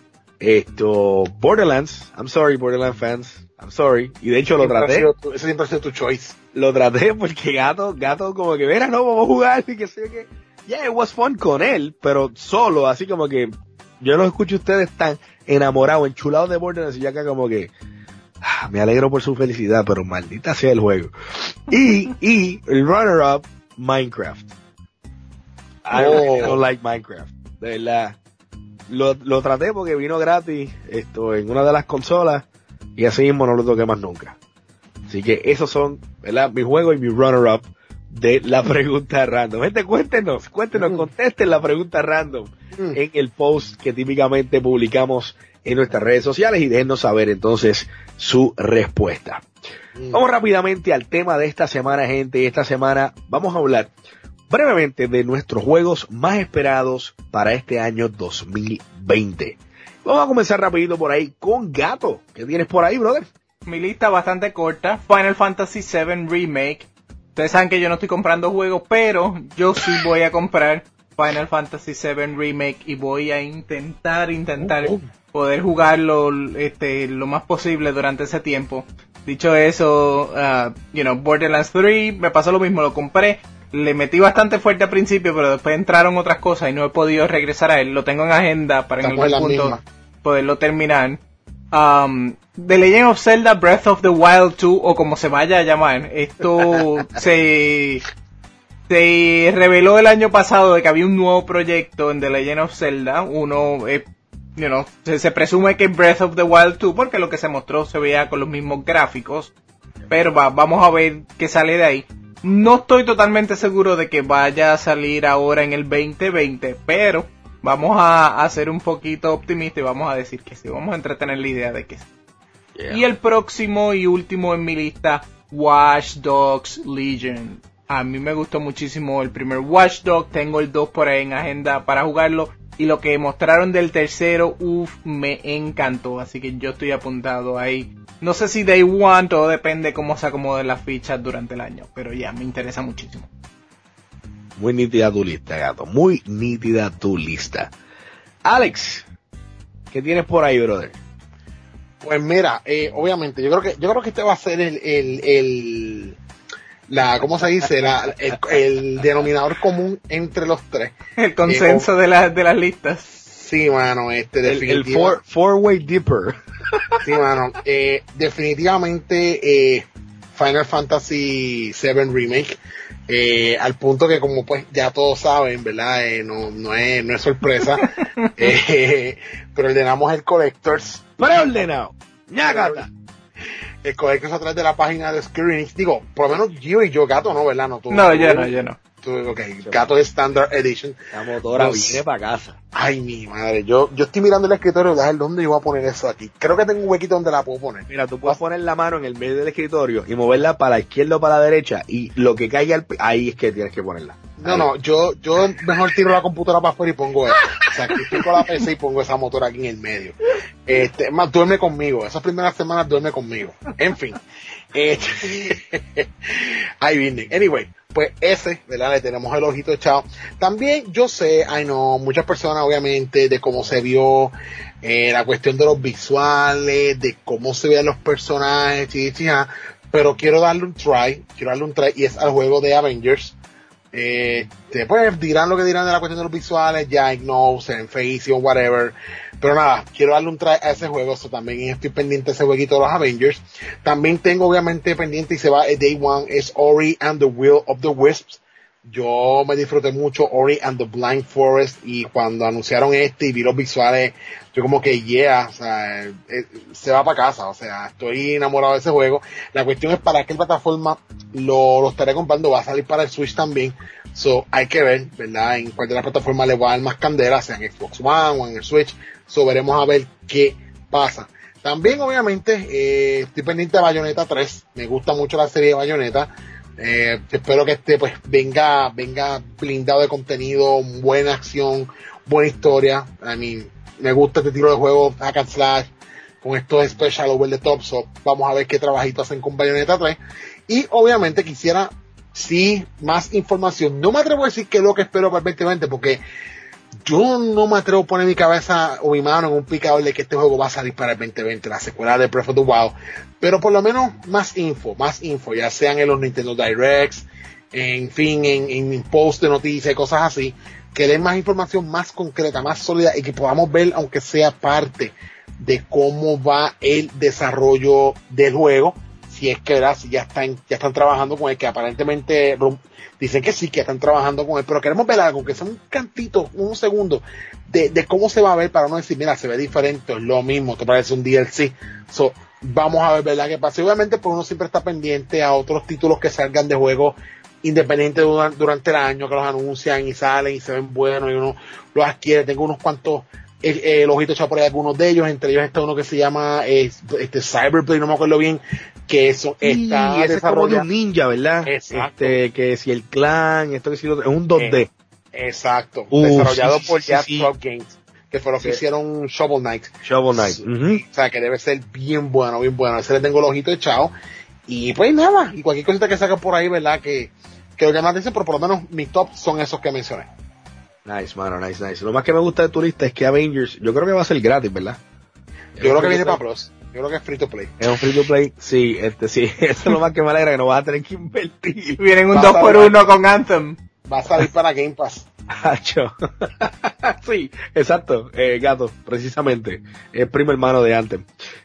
Esto, Borderlands, I'm sorry Borderlands fans, I'm sorry, y de hecho lo traté. Tu, ese siempre ha sido tu choice. Lo traté porque gato, gato como que, mira, no, vamos a jugar, y que sé que... Yeah, it was fun con él, pero solo, así como que yo los escucho a ustedes tan enamorados, enchulados de Borderlands y ya acá como que ah, me alegro por su felicidad, pero maldita sea el juego. Y, y el runner-up, Minecraft. I oh. don't like Minecraft. De verdad. Lo, lo traté porque vino gratis esto en una de las consolas y así mismo no lo toqué más nunca. Así que esos son, ¿verdad? Mi juego y mi runner-up de la pregunta random. Gente, cuéntenos, cuéntenos, mm. contesten la pregunta random mm. en el post que típicamente publicamos en nuestras redes sociales y déjennos saber entonces su respuesta. Mm. Vamos rápidamente al tema de esta semana, gente. Esta semana vamos a hablar brevemente de nuestros juegos más esperados para este año dos mil veinte. Vamos a comenzar rapidito por ahí con Gato. ¿Qué tienes por ahí, brother? Mi lista bastante corta. Final Fantasy siete Remake. Ustedes saben que yo no estoy comprando juegos, pero yo sí voy a comprar Final Fantasy siete Remake y voy a intentar, intentar oh, oh. poder jugarlo este, lo más posible durante ese tiempo. Dicho eso, uh, you know, Borderlands tres, me pasó lo mismo, lo compré, le metí bastante fuerte al principio, pero después entraron otras cosas y no he podido regresar a él. Lo tengo en agenda para Estamos en algún punto misma. poderlo terminar. Um, The Legend of Zelda Breath of the Wild dos, o como se vaya a llamar, esto se, se reveló el año pasado de que había un nuevo proyecto en The Legend of Zelda. Uno, eh, you know, se, se presume que Breath of the Wild dos, porque lo que se mostró se veía con los mismos gráficos, pero va, vamos a ver qué sale de ahí. No estoy totalmente seguro de que vaya a salir ahora en el veinte veinte, pero vamos a, a ser un poquito optimistas y vamos a decir que sí, vamos a entretener la idea de que sí. Yeah. Y el próximo y último en mi lista, Watch Dogs Legion. A mí me gustó muchísimo el primer Watch Dogs, tengo el dos por ahí en agenda para jugarlo, y lo que mostraron del tercero, uff, me encantó, así que yo estoy apuntado ahí. No sé si Day One, todo depende cómo se acomoden las fichas durante el año, pero ya, me interesa muchísimo. muy nítida tu lista, gato. Muy nítida tu lista. Alex, ¿qué tienes por ahí, brother? Pues mira, eh, obviamente, yo creo que yo creo que este va a ser el, el, el la, ¿cómo se dice? La, el, el denominador común entre los tres. El consenso eh, de las de las listas. Sí, mano, este, El, definitivamente. el four, four-way dipper. Sí, mano, eh, definitivamente, eh, Final Fantasy siete Remake, eh, al punto que como pues ya todos saben, ¿verdad? Eh, no, no es, no es sorpresa, eh, pero ordenamos el Collectors. Preordenado. Ñágata. El Collectors a través de la página de Square Enix. Digo, por lo menos yo y yo, Gato, no, ¿verdad? No, tú, No, tú, yo no, yo no. Tú, ok, Gato es Standard Edition. La motora Los- viene para casa. Ay, mi madre, yo, yo estoy mirando el escritorio, a ver dónde yo voy a poner eso aquí. Creo que tengo un huequito donde la puedo poner. Mira, tú puedes poner la mano en el medio del escritorio y moverla para la izquierda o para la derecha y lo que caiga al pi- ahí es que tienes que ponerla. No, Ahí. no, yo, yo mejor tiro la computadora para afuera y pongo eso. Sacrifico la P C y pongo esa motor aquí en el medio. Este, más, duerme conmigo. Esas primeras semanas duerme conmigo. En fin. Este, ahí viene. Anyway, pues ese, ¿verdad? Le tenemos el ojito echado. También yo sé, ay no, muchas personas obviamente de cómo se vio eh, la cuestión de los visuales, de cómo se veían los personajes, chi, chi, ja, pero quiero darle un try, quiero darle un try y es al juego de Avengers. Este, pues dirán lo que dirán de la cuestión de los visuales, ya no, en Face o whatever, pero nada, quiero darle un try a ese juego, eso también estoy pendiente de ese jueguito de los Avengers. También tengo obviamente pendiente y se va el Day One, es Ori and the Will of the Wisps. Yo me disfruté mucho Ori and the Blind Forest y cuando anunciaron este y vi los visuales, yo como que yeah, o sea, eh, se va para casa, o sea, estoy enamorado de ese juego. La cuestión es para qué plataforma lo, lo estaré comprando, va a salir para el Switch también, so hay que ver, ¿verdad? En cuál de las plataformas le va a dar más candela, sea en Xbox One o en el Switch, so veremos a ver qué pasa. También obviamente eh, estoy pendiente de Bayonetta tres, me gusta mucho la serie de Bayonetta. Eh, espero que este pues venga venga blindado de contenido, buena acción, buena historia. I mean, me gusta este tiro de juego hack and slash con estos special over the top, so vamos a ver qué trabajito hacen con Bayonetta tres. Y obviamente quisiera sí más información. No me atrevo a decir qué es lo que espero para el veinte veinte porque yo no me atrevo a poner mi cabeza o mi mano en un picador de que este juego va a salir para el veinte veinte, la secuela de Breath of the Wild, pero por lo menos más info, más info, ya sean en los Nintendo Directs, en fin, en, en post de noticias y cosas así, que den más información más concreta, más sólida y que podamos ver, aunque sea parte de cómo va el desarrollo del juego, si es que ¿verdad? Si ya están, ya están trabajando con él, que aparentemente dicen que sí, que están trabajando con él, pero queremos ver algo, que sea un cantito, un segundo, de, de cómo se va a ver, para no decir, mira, se ve diferente, es lo mismo, te parece un D L C. So, vamos a ver, ¿verdad? Qué pasa. Y obviamente, pues uno siempre está pendiente a otros títulos que salgan de juegos independientes durante, durante el año, que los anuncian y salen y se ven buenos y uno los adquiere. Tengo unos cuantos, el, el ojito echado por ahí, algunos de ellos, entre ellos está uno que se llama eh, este Cyberplay, no me acuerdo bien, que eso está sí, ese es como de desarrollado. un ninja, ¿verdad? Exacto. Este, que si el clan, esto que si lo otro, es un dos D. Eh, exacto. Uh, desarrollado sí, por sí, Jazz sí. Club Games, que fue lo que Sí. hicieron Shovel Knight. Shovel Knight. Ujú. O sea, que debe ser bien bueno, bien bueno. Ese le tengo el ojito echado. Y pues nada, y cualquier cosita que saca por ahí, ¿verdad? Que, que lo llama la atención, pero por lo menos mis tops son esos que mencioné. Nice, mano, nice, nice. Lo más que me gusta de tu lista es que Avengers, yo creo que va a ser gratis, ¿verdad? Yo creo que viene para Plus. Yo creo que es free to play. Es un free to play. Sí, este, sí. Eso es lo más que me alegra, que no vas a tener que invertir. Vienen un Va a dos por salir- uno con Anthem. Va a salir para Game Pass. Hacho. Sí, exacto, eh, gato, precisamente. Es primo hermano de Anthem.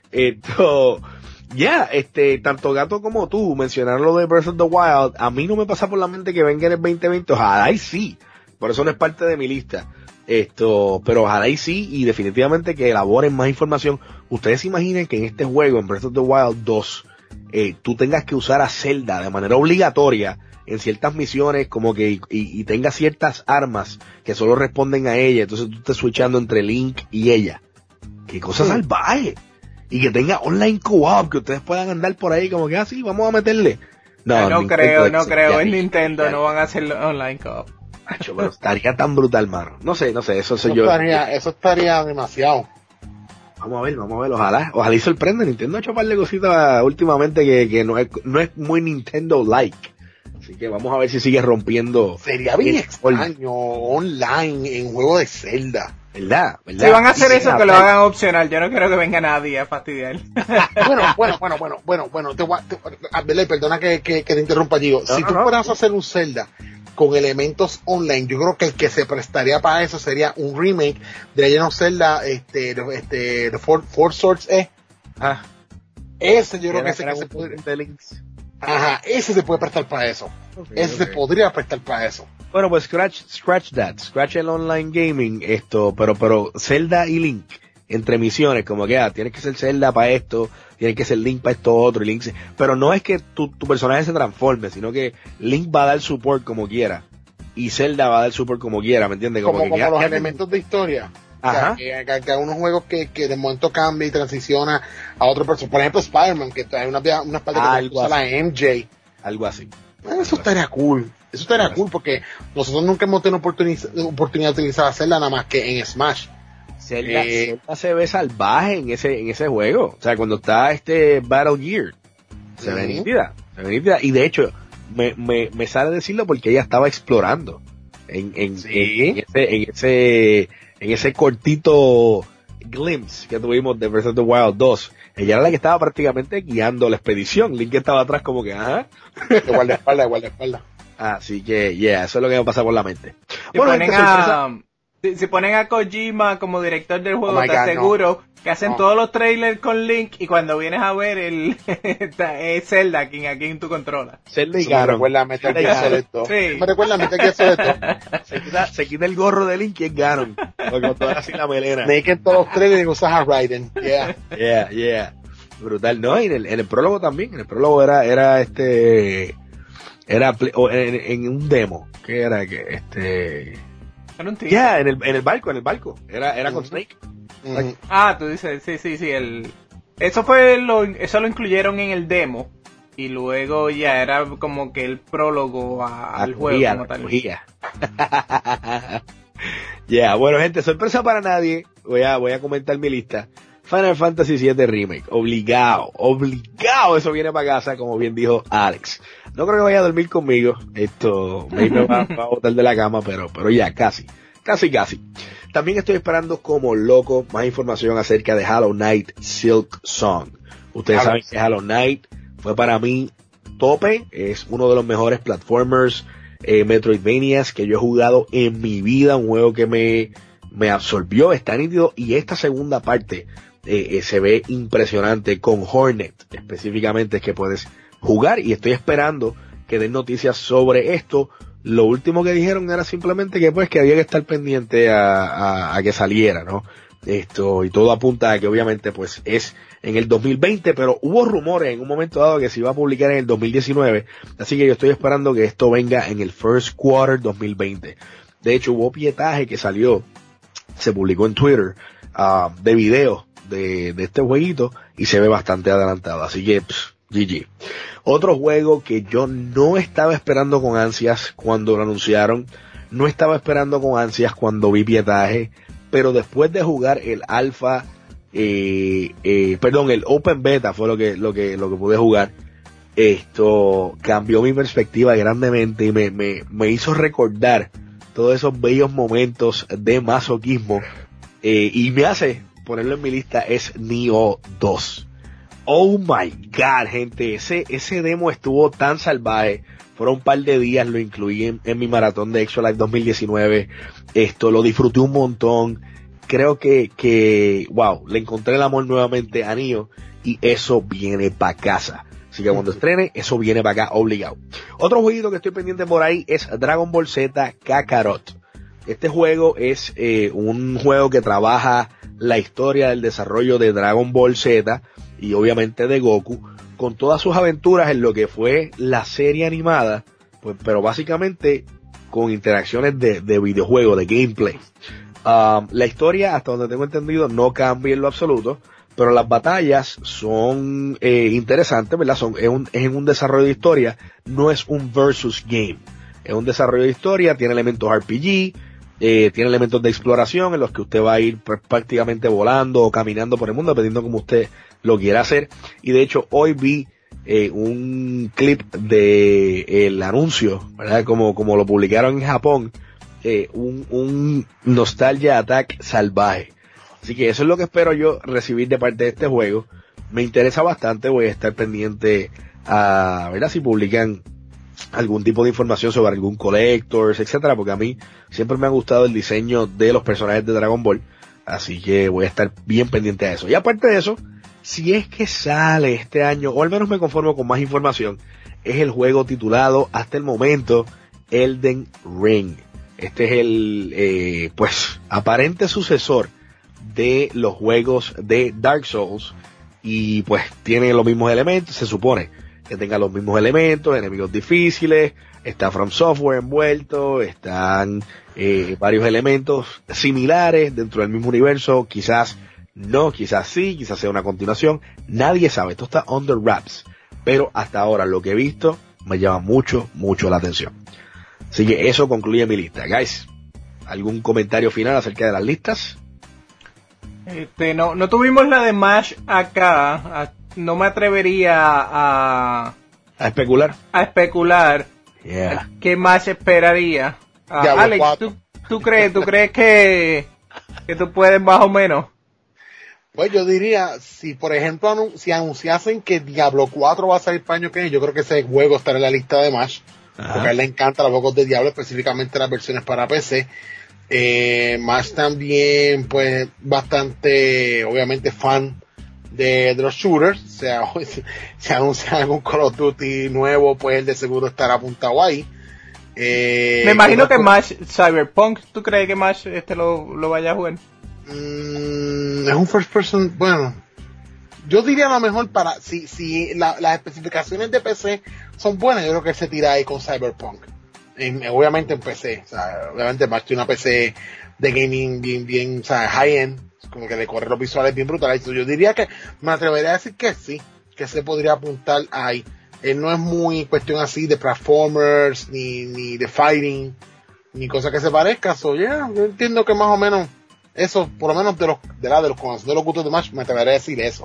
Esto, ya, este, tanto Gato como tú mencionaron lo de Breath of the Wild. A mí no me pasa por la mente que venga en el veinte veinte. Ojalá y sí. Por eso no es parte de mi lista. Esto, pero ojalá y sí, y definitivamente que elaboren más información. Ustedes se imaginen que en este juego, en Breath of the Wild dos, eh, tú tengas que usar a Zelda de manera obligatoria en ciertas misiones, como que, y, y tenga ciertas armas que solo responden a ella, entonces tú estés switchando entre Link y ella. Qué cosa Sí. salvaje. Y que tenga online co-op, que ustedes puedan andar por ahí como que así, vamos a meterle. No, no Nintendo creo, no es- creo. ya, En Nintendo ya, no van a hacer online co-op. macho, pero estaría tan brutal, mano. No sé, no sé, eso soy Eso yo. estaría, eso estaría demasiado. Vamos a ver, vamos a ver, ojalá, ojalá y sorprenda. Nintendo ha hecho un par de cositas últimamente que, que no es, no es muy Nintendo-like. Así Así que vamos a ver si sigue rompiendo. Sería bien extraño online en juego de Zelda. ¿Verdad? ¿Verdad? Si van a hacer Sí, eso, sí, que lo sí. hagan opcional. Yo no quiero que venga nadie a fastidiar. Bueno, bueno, bueno, bueno, bueno, bueno, te, voy a- te, a ver, perdona que, que, que te interrumpa, Gigo. No, Si no, tú no. fueras a hacer un Zelda con elementos online, yo creo que el que se prestaría para eso sería un remake de Legend of Zelda, este, de- este, de Four, Four Swords, eh. Ah, Ese yo creo que era- ese era que se un puede, de links. ajá, ese se puede prestar para eso. Ese se Ok. podría prestar para eso. Bueno, pues scratch, scratch that, scratch el online gaming, esto, pero, pero Zelda y Link, entre misiones, como que, ah, tienes que ser Zelda para esto, tienes que ser Link para esto otro, y Link, se- pero no es que tu, tu personaje se transforme, sino que Link va a dar support como quiera, y Zelda va a dar support como quiera, ¿me entiendes? Como, que como ya- los ya- elementos de historia. Ajá. O sea, que, que, que hay unos juegos que, que de momento cambia y transiciona a otro personaje. Por ejemplo, Spider-Man, que trae una, una espalda que Algo usa la así. M J. algo así. Eh, Eso estaría cool. Eso estaría Algo cool porque nosotros nunca hemos tenido oportuniz- oportunidad de utilizar hacerla nada más que en Smash. Zelda, Eh, Zelda se ve salvaje en ese, en ese juego, o sea, cuando está este Battle Gear, se ve Ujú. nítida, se ve nítida, y de hecho, me, me, me sale decirlo porque ella estaba explorando en, en, Sí. en, en ese, en ese, en ese cortito glimpse que tuvimos de Breath of the Wild dos. Ella era la que estaba prácticamente guiando la expedición. Link estaba atrás como que, ajá. De guardaespaldas, de guardaespaldas. Así que, yeah, eso es lo que me pasa por la mente. Si, Bueno, ponen gente, sorpresa. a, si, si ponen a Kojima como director del juego, Oh my te God, aseguro que hacen No. todos los trailers con Link y cuando vienes a ver el es Zelda quien a quien tú controlas. Zelda y Eso me Ganon. recuerda a Metal Zelda y Gear Ganon. Solid dos. Sí. Me recuerda a Metal Gear Solid dos. Se quita, se quita el gorro de Link y es Ganon. Porque con toda así la melena. Naked todos los trailers y usas a Raiden. Yeah. Yeah, yeah. Brutal. No, y en el, en el prólogo también. En el prólogo era, era este, era ple- o en, en un demo. ¿Qué era? Que este, Era un ya, teaser. en el, en el barco, en el barco. Era, era con Ujú. Snake. Ujú. Ah, tú dices, sí, sí, sí, el eso fue lo eso lo incluyeron en el demo y luego ya era como que el prólogo a- al juego Acogía, como tal. acogía. Yeah, bueno, gente, sorpresa para nadie. Voy a, voy a comentar mi lista. Final Fantasy siete Remake, obligado, obligado, eso viene para casa, como bien dijo Alex. No creo que vaya a dormir conmigo, esto me me va, va a botar de la cama, pero, pero ya, casi, casi, casi. También estoy esperando como loco más información acerca de Hollow Knight Silk Song. Ustedes Claro. saben que Hollow Knight fue para mí tope, es uno de los mejores platformers, eh, Metroidvanias que yo he jugado en mi vida, un juego que me, me absorbió, está nítido, y esta segunda parte eh, eh, se ve impresionante con Hornet, específicamente es que puedes jugar, y estoy esperando que den noticias sobre esto. Lo último que dijeron era simplemente que pues que había que estar pendiente a, a, a que saliera, ¿no? Esto, y todo apunta a que obviamente pues es en el dos mil veinte, pero hubo rumores en un momento dado que se iba a publicar en el dos mil diecinueve, así que yo estoy esperando que esto venga en el first quarter dos mil veinte. De hecho, hubo pietaje que salió, se publicó en Twitter, uh, de videos de, de este jueguito, y se ve bastante adelantado, así que pff, G G. Otro juego que yo no estaba esperando con ansias cuando lo anunciaron, no estaba esperando con ansias cuando vi pietaje, pero después de jugar el alfa, eh, eh, perdón, el open beta fue lo que, lo que, lo que pude jugar, esto cambió mi perspectiva grandemente y me, me, me hizo recordar todos esos bellos momentos de masoquismo, eh, y me hace ponerlo en mi lista, es Nioh dos. Oh my god, gente, ese, ese demo estuvo tan salvaje. Fueron un par de días, lo incluí en, en mi maratón de Extra Life dos mil diecinueve. Esto, lo disfruté un montón. Creo que, que, wow, le encontré el amor nuevamente a Nioh, y eso viene pa' casa. Así que cuando estrene, eso viene para acá obligado. Otro jueguito que estoy pendiente por ahí es Dragon Ball Z Kakarot. Este juego es eh, un juego que trabaja la historia del desarrollo de Dragon Ball Z y obviamente de Goku, con todas sus aventuras en lo que fue la serie animada, pues, pero básicamente con interacciones de, de videojuego, de gameplay. Um, la historia, hasta donde tengo entendido, no cambia en lo absoluto, pero las batallas son eh, interesantes, ¿verdad? Son, es, un, es en un desarrollo de historia, no es un versus game. Es un desarrollo de historia, tiene elementos R P G, eh, tiene elementos de exploración en los que usted va a ir pr- prácticamente volando o caminando por el mundo, dependiendo como usted lo quiera hacer. Y de hecho, hoy vi eh, un clip de el anuncio, ¿verdad? Como, como lo publicaron en Japón, eh, un, un Nostalgia Attack salvaje. Así que eso es lo que espero yo recibir de parte de este juego. Me interesa bastante, voy a estar pendiente a ver si publican algún tipo de información sobre algún collectors, etcétera, porque a mí siempre me ha gustado el diseño de los personajes de Dragon Ball, así que voy a estar bien pendiente a eso. Y aparte de eso, si es que sale este año, o al menos me conformo con más información, es el juego titulado hasta el momento Elden Ring. Este es el eh, pues aparente sucesor de los juegos de Dark Souls, y pues tiene los mismos elementos, se supone que tenga los mismos elementos, enemigos difíciles, está From Software envuelto, están eh, varios elementos similares dentro del mismo universo, quizás no, quizás sí, quizás sea una continuación, nadie sabe, esto está under wraps, pero hasta ahora lo que he visto me llama mucho, mucho la atención. Así que eso concluye mi lista. Guys, ¿algún comentario final acerca de las listas? Este, no, no tuvimos la de Mash acá, a, no me atrevería a... ¿A especular? A especular. Yeah. ¿Qué Mash esperaría? Uh, Alex, ¿tú, ¿tú crees, tú crees que, que tú puedes más o menos? Pues yo diría, si por ejemplo, anun- si anunciasen que Diablo cuatro va a salir para el año que viene, yo creo que ese juego estará en la lista de Mash. Ajá. Porque a él le encantan los juegos de Diablo, específicamente las versiones para P C. Eh, más también, pues, bastante, obviamente, fan de, de los shooters. O sea, si, si anuncian algún Call of Duty nuevo, pues él de seguro estará apuntado ahí. Eh, Me imagino que Mash Cyberpunk, ¿tú crees que Mash este lo, lo vaya a jugar? Mm, es un first person, bueno, yo diría a lo mejor para, si, si la, las especificaciones de P C son buenas, yo creo que él se tira ahí con Cyberpunk. En, obviamente en P C, o sea, obviamente más que una P C de gaming bien, bien, o sea, high-end, como que le corre los visuales bien brutales. Yo diría que, me atrevería a decir que sí, que se podría apuntar ahí. Él no es muy cuestión así de platformers, ni, ni de fighting, ni cosa que se parezca, so, yeah, yo entiendo que más o menos, eso, por lo menos de los, de la, de los conocidos de los gustos de Mash, me atrevería a decir eso.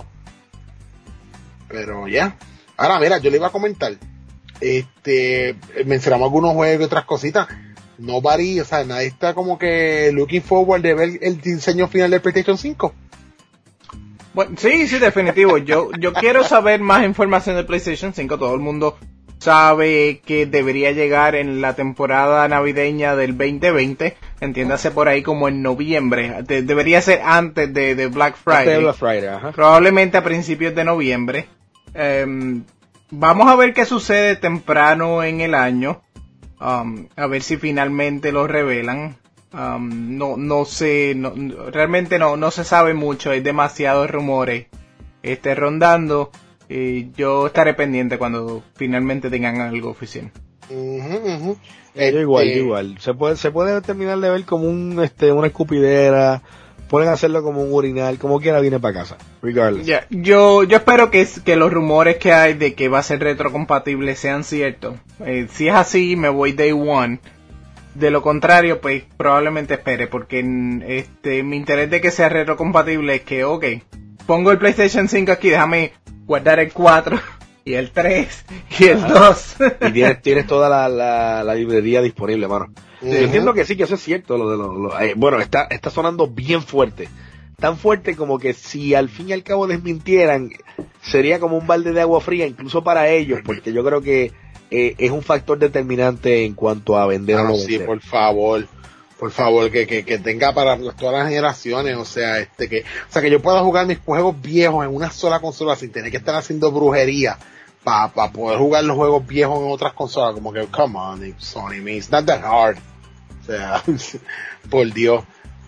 Pero ya, yeah. Ahora mira, yo le iba a comentar, este, mencionamos algunos juegos y otras cositas, no varía, o sea, nadie está como que looking forward de ver el diseño final del PlayStation cinco. Bueno, sí, sí, definitivo, yo, yo quiero saber más información de PlayStation cinco, todo el mundo sabe que debería llegar en la temporada navideña del veinte veinte, entiéndase por ahí como en noviembre, de, debería ser antes de, de Black Friday, de Black Friday, ajá. Probablemente a principios de noviembre. Um, vamos a ver qué sucede temprano en el año, um, a ver si finalmente lo revelan. Um, no, no sé, no, realmente no, no se sabe mucho, hay demasiados rumores este, rondando. Y yo estaré pendiente cuando finalmente tengan algo oficial. Uh-huh, uh-huh. Este... Yo igual, yo igual. Se puede, se puede terminar de ver como un, este, una escupidera. Pueden hacerlo como un urinal, como quiera viene para casa. Regardless. Yeah, yo, yo espero que, que los rumores que hay de que va a ser retrocompatible sean ciertos. Eh, si es así, me voy day one. De lo contrario, pues probablemente espere, porque este, mi interés de que sea retrocompatible es que, ok, pongo el PlayStation cinco aquí, déjame guardar el cuatro y el tres y el dos. Y tienes, tienes toda la, la, la librería disponible, mano. Uh-huh. Yo entiendo que sí, que eso es cierto. Lo de lo, lo, eh, bueno, está, está sonando bien fuerte. Tan fuerte como que si al fin y al cabo desmintieran, sería como un balde de agua fría, incluso para ellos, porque yo creo que eh, es un factor determinante en cuanto a vender ah, o no sí, vender. por favor. Por favor, que, que, que tenga para todas las generaciones, o sea, este que, o sea, que yo pueda jugar mis juegos viejos en una sola consola sin tener que estar haciendo brujería para pa poder jugar los juegos viejos en otras consolas, como que, come on, Sony, man, it's not that hard. O sea, por Dios.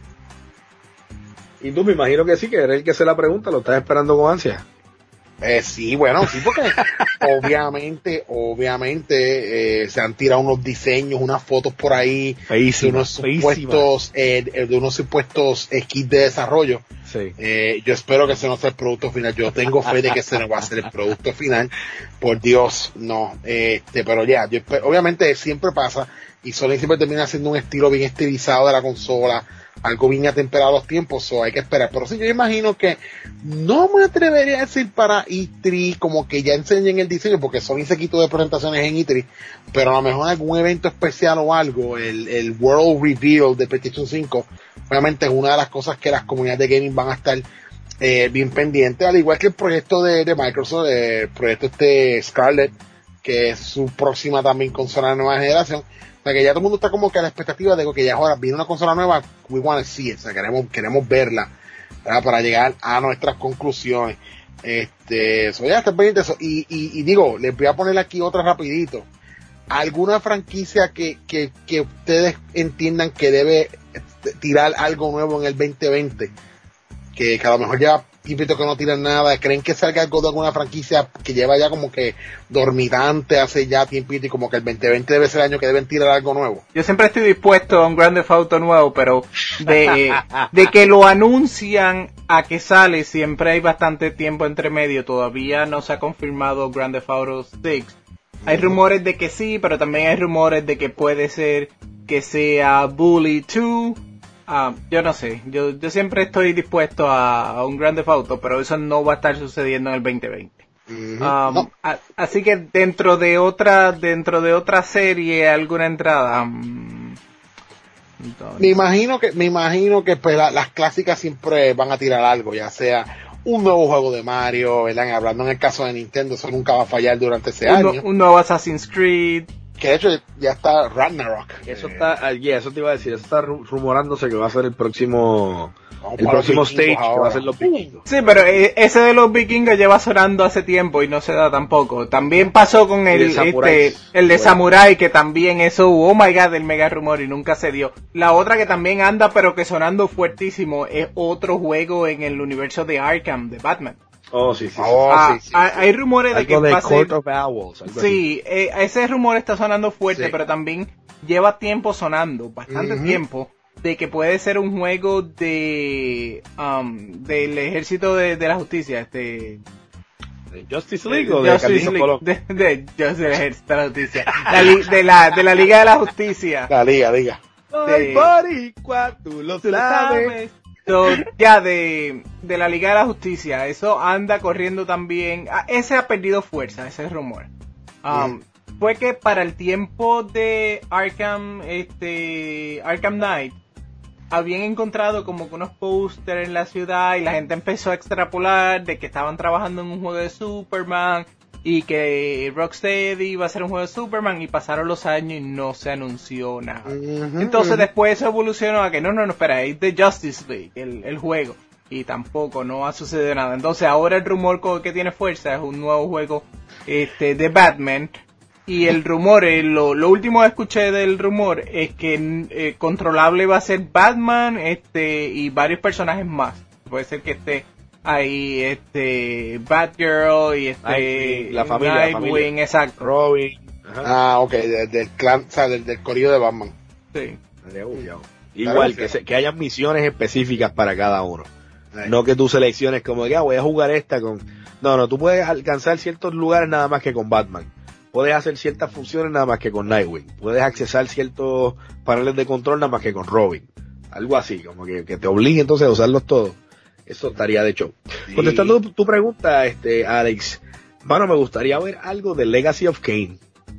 Y tú me imagino que sí, que eres el que hace la pregunta, lo estás esperando con ansia. Eh, sí, bueno, sí, porque obviamente, obviamente, eh, se han tirado unos diseños, unas fotos por ahí feísima, de unos supuestos, eh, de unos supuestos eh, kits de desarrollo. Sí. Eh, yo espero que ese no sea el producto final. Yo tengo fe de que ese no va a ser el producto final. Por Dios, no. Este, pero ya, yo, obviamente siempre pasa y Sony siempre termina haciendo un estilo bien estilizado de la consola, algo bien atemperado a los tiempos, so hay que esperar. Pero sí, yo imagino que no me atrevería a decir para E tres como que ya enseñen el diseño, porque Sony se quitó de presentaciones en E tres, pero a lo mejor algún evento especial o algo, el, el World Reveal de PlayStation cinco, obviamente es una de las cosas que las comunidades de gaming van a estar eh, bien pendientes, al igual que el proyecto de, de Microsoft, el proyecto este Scarlett, que es su próxima también consola de nueva generación. O sea, que ya todo el mundo está como que a la expectativa de que ya ahora viene una consola nueva, we want to see it, o sea, queremos, queremos verla, ¿verdad? Para llegar a nuestras conclusiones. Este, eso ya está pendiente de eso. Y, y, y digo, les voy a poner aquí otra rapidito. ¿Alguna franquicia que, que, que ustedes entiendan que debe tirar algo nuevo en el veinte veinte? Que, que a lo mejor ya tiempito que no tiran nada, ¿creen que salga algo de alguna franquicia que lleva ya como que dormitante hace ya tiempito y como que el veinte veinte debe ser el año que deben tirar algo nuevo? Yo siempre estoy dispuesto a un Grand Theft Auto nuevo, pero de, de que lo anuncian a que sale siempre hay bastante tiempo entre medio, todavía no se ha confirmado Grand Theft Auto seis. Hay rumores de que sí, pero también hay rumores de que puede ser que sea Bully dos. Uh, yo no sé, yo, yo siempre estoy dispuesto a, a un Grand Theft Auto, pero eso no va a estar sucediendo en el veinte veinte. Mm-hmm. Um, no. a, así que dentro de otra, dentro de otra serie, alguna entrada. Um, me imagino que, me imagino que pues, la, las clásicas siempre van a tirar algo, ya sea un nuevo juego de Mario, ¿verdad? Hablando en el caso de Nintendo, eso nunca va a fallar durante ese un, año. Un nuevo Assassin's Creed. Que de hecho ya está Ragnarok. Eso eh, está, yeah, eso te iba a decir, eso está rumorándose que va a ser el próximo, el próximo stage, ahora. Que va a ser los vikingos. Sí, pero ese de los vikingos lleva sonando hace tiempo y no se da tampoco. También pasó con el, el de, este, el de Samurai, que también eso, oh my god, el mega rumor y nunca se dio. La otra que también anda, pero que sonando fuertísimo, es otro juego en el universo de Arkham, de Batman. Oh, sí, sí. sí. Oh, ah, sí, sí, hay, sí. hay rumores de algo que de va a Court ser... of Owls. Algo sí, eh, ese rumor está sonando fuerte, sí. Pero también lleva tiempo sonando, bastante uh-huh. tiempo, de que puede ser un juego de um, del ejército de, de la justicia, este... ¿De Justice League o de Justice League, de, de, de, del ejército de la justicia, la li, de, la, de la Liga de la Justicia. La Liga, Liga. Ay, Boricua, tú lo tú sabes. sabes. So, ya de, de la Liga de la Justicia, eso anda corriendo también. Ah, ese ha perdido fuerza, ese rumor. Um, mm. Fue que para el tiempo de Arkham, este, Arkham Knight, habían encontrado como que unos pósteres en la ciudad y la gente empezó a extrapolar de que estaban trabajando en un juego de Superman y que Rocksteady iba a hacer un juego de Superman, y pasaron los años y no se anunció nada. Uh-huh, Entonces uh-huh. después eso evolucionó a que no, no, no, espera, es de Justice League, el, el juego, y tampoco, no ha sucedido nada. Entonces ahora el rumor que tiene fuerza es un nuevo juego este de Batman, y el rumor, eh, lo, lo último que escuché del rumor es que eh, controlable va a ser Batman este y varios personajes más. Puede ser que esté ahí este Batgirl y este Nightwing, la familia, Nightwing, la familia. Exacto. Robin. Ajá. Ah, ok, del, del clan, o sea, del, del corillo de Batman. Sí. Igual que, se, que hayan misiones específicas para cada uno. Right. No que tú selecciones como que ah, voy a jugar esta con... No, no, tú puedes alcanzar ciertos lugares nada más que con Batman. Puedes hacer ciertas funciones nada más que con Nightwing. Puedes accesar ciertos paneles de control nada más que con Robin. Algo así, como que, que te obligue entonces a usarlos todos. Eso estaría de hecho. Sí. Contestando tu, tu pregunta, este, Alex, mano, me gustaría ver algo de Legacy of Kain.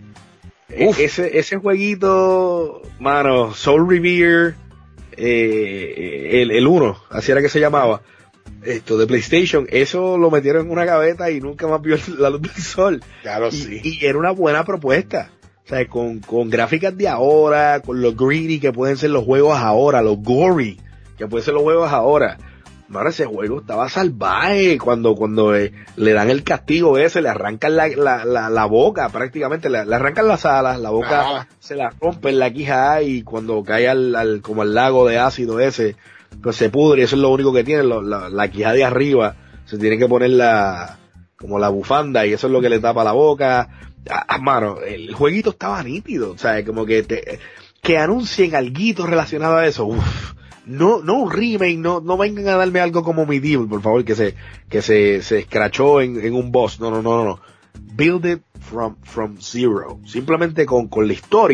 E- ese, ese jueguito, mano, Soul Revere, eh, el, el uno, así era que se llamaba, esto de PlayStation, eso lo metieron en una gaveta y nunca más vio la luz del sol. Claro, y, sí. Y era una buena propuesta. O sea, con, con gráficas de ahora, con los greedy que pueden ser los juegos ahora, los gory que pueden ser los juegos ahora. Ahora ese juego estaba salvaje cuando cuando eh, le dan el castigo ese, le arrancan la, la, la, la boca prácticamente, le, le arrancan las alas, la boca ah. se la rompen la quija y cuando cae al, al como al lago de ácido ese, pues se pudre y eso es lo único que tiene, lo, la, la quija de arriba, se tiene que poner la como la bufanda y eso es lo que le tapa la boca. Ah, mano, el jueguito estaba nítido, o sea, como que te, que anuncien alguito relacionado a eso, uff. No, no un remake, no, no vengan a darme algo como Medieval, por favor, que se, que se, se escrachó en, en un boss. No, no, no, no, no. Build it from, from zero. Simplemente con, con la historia,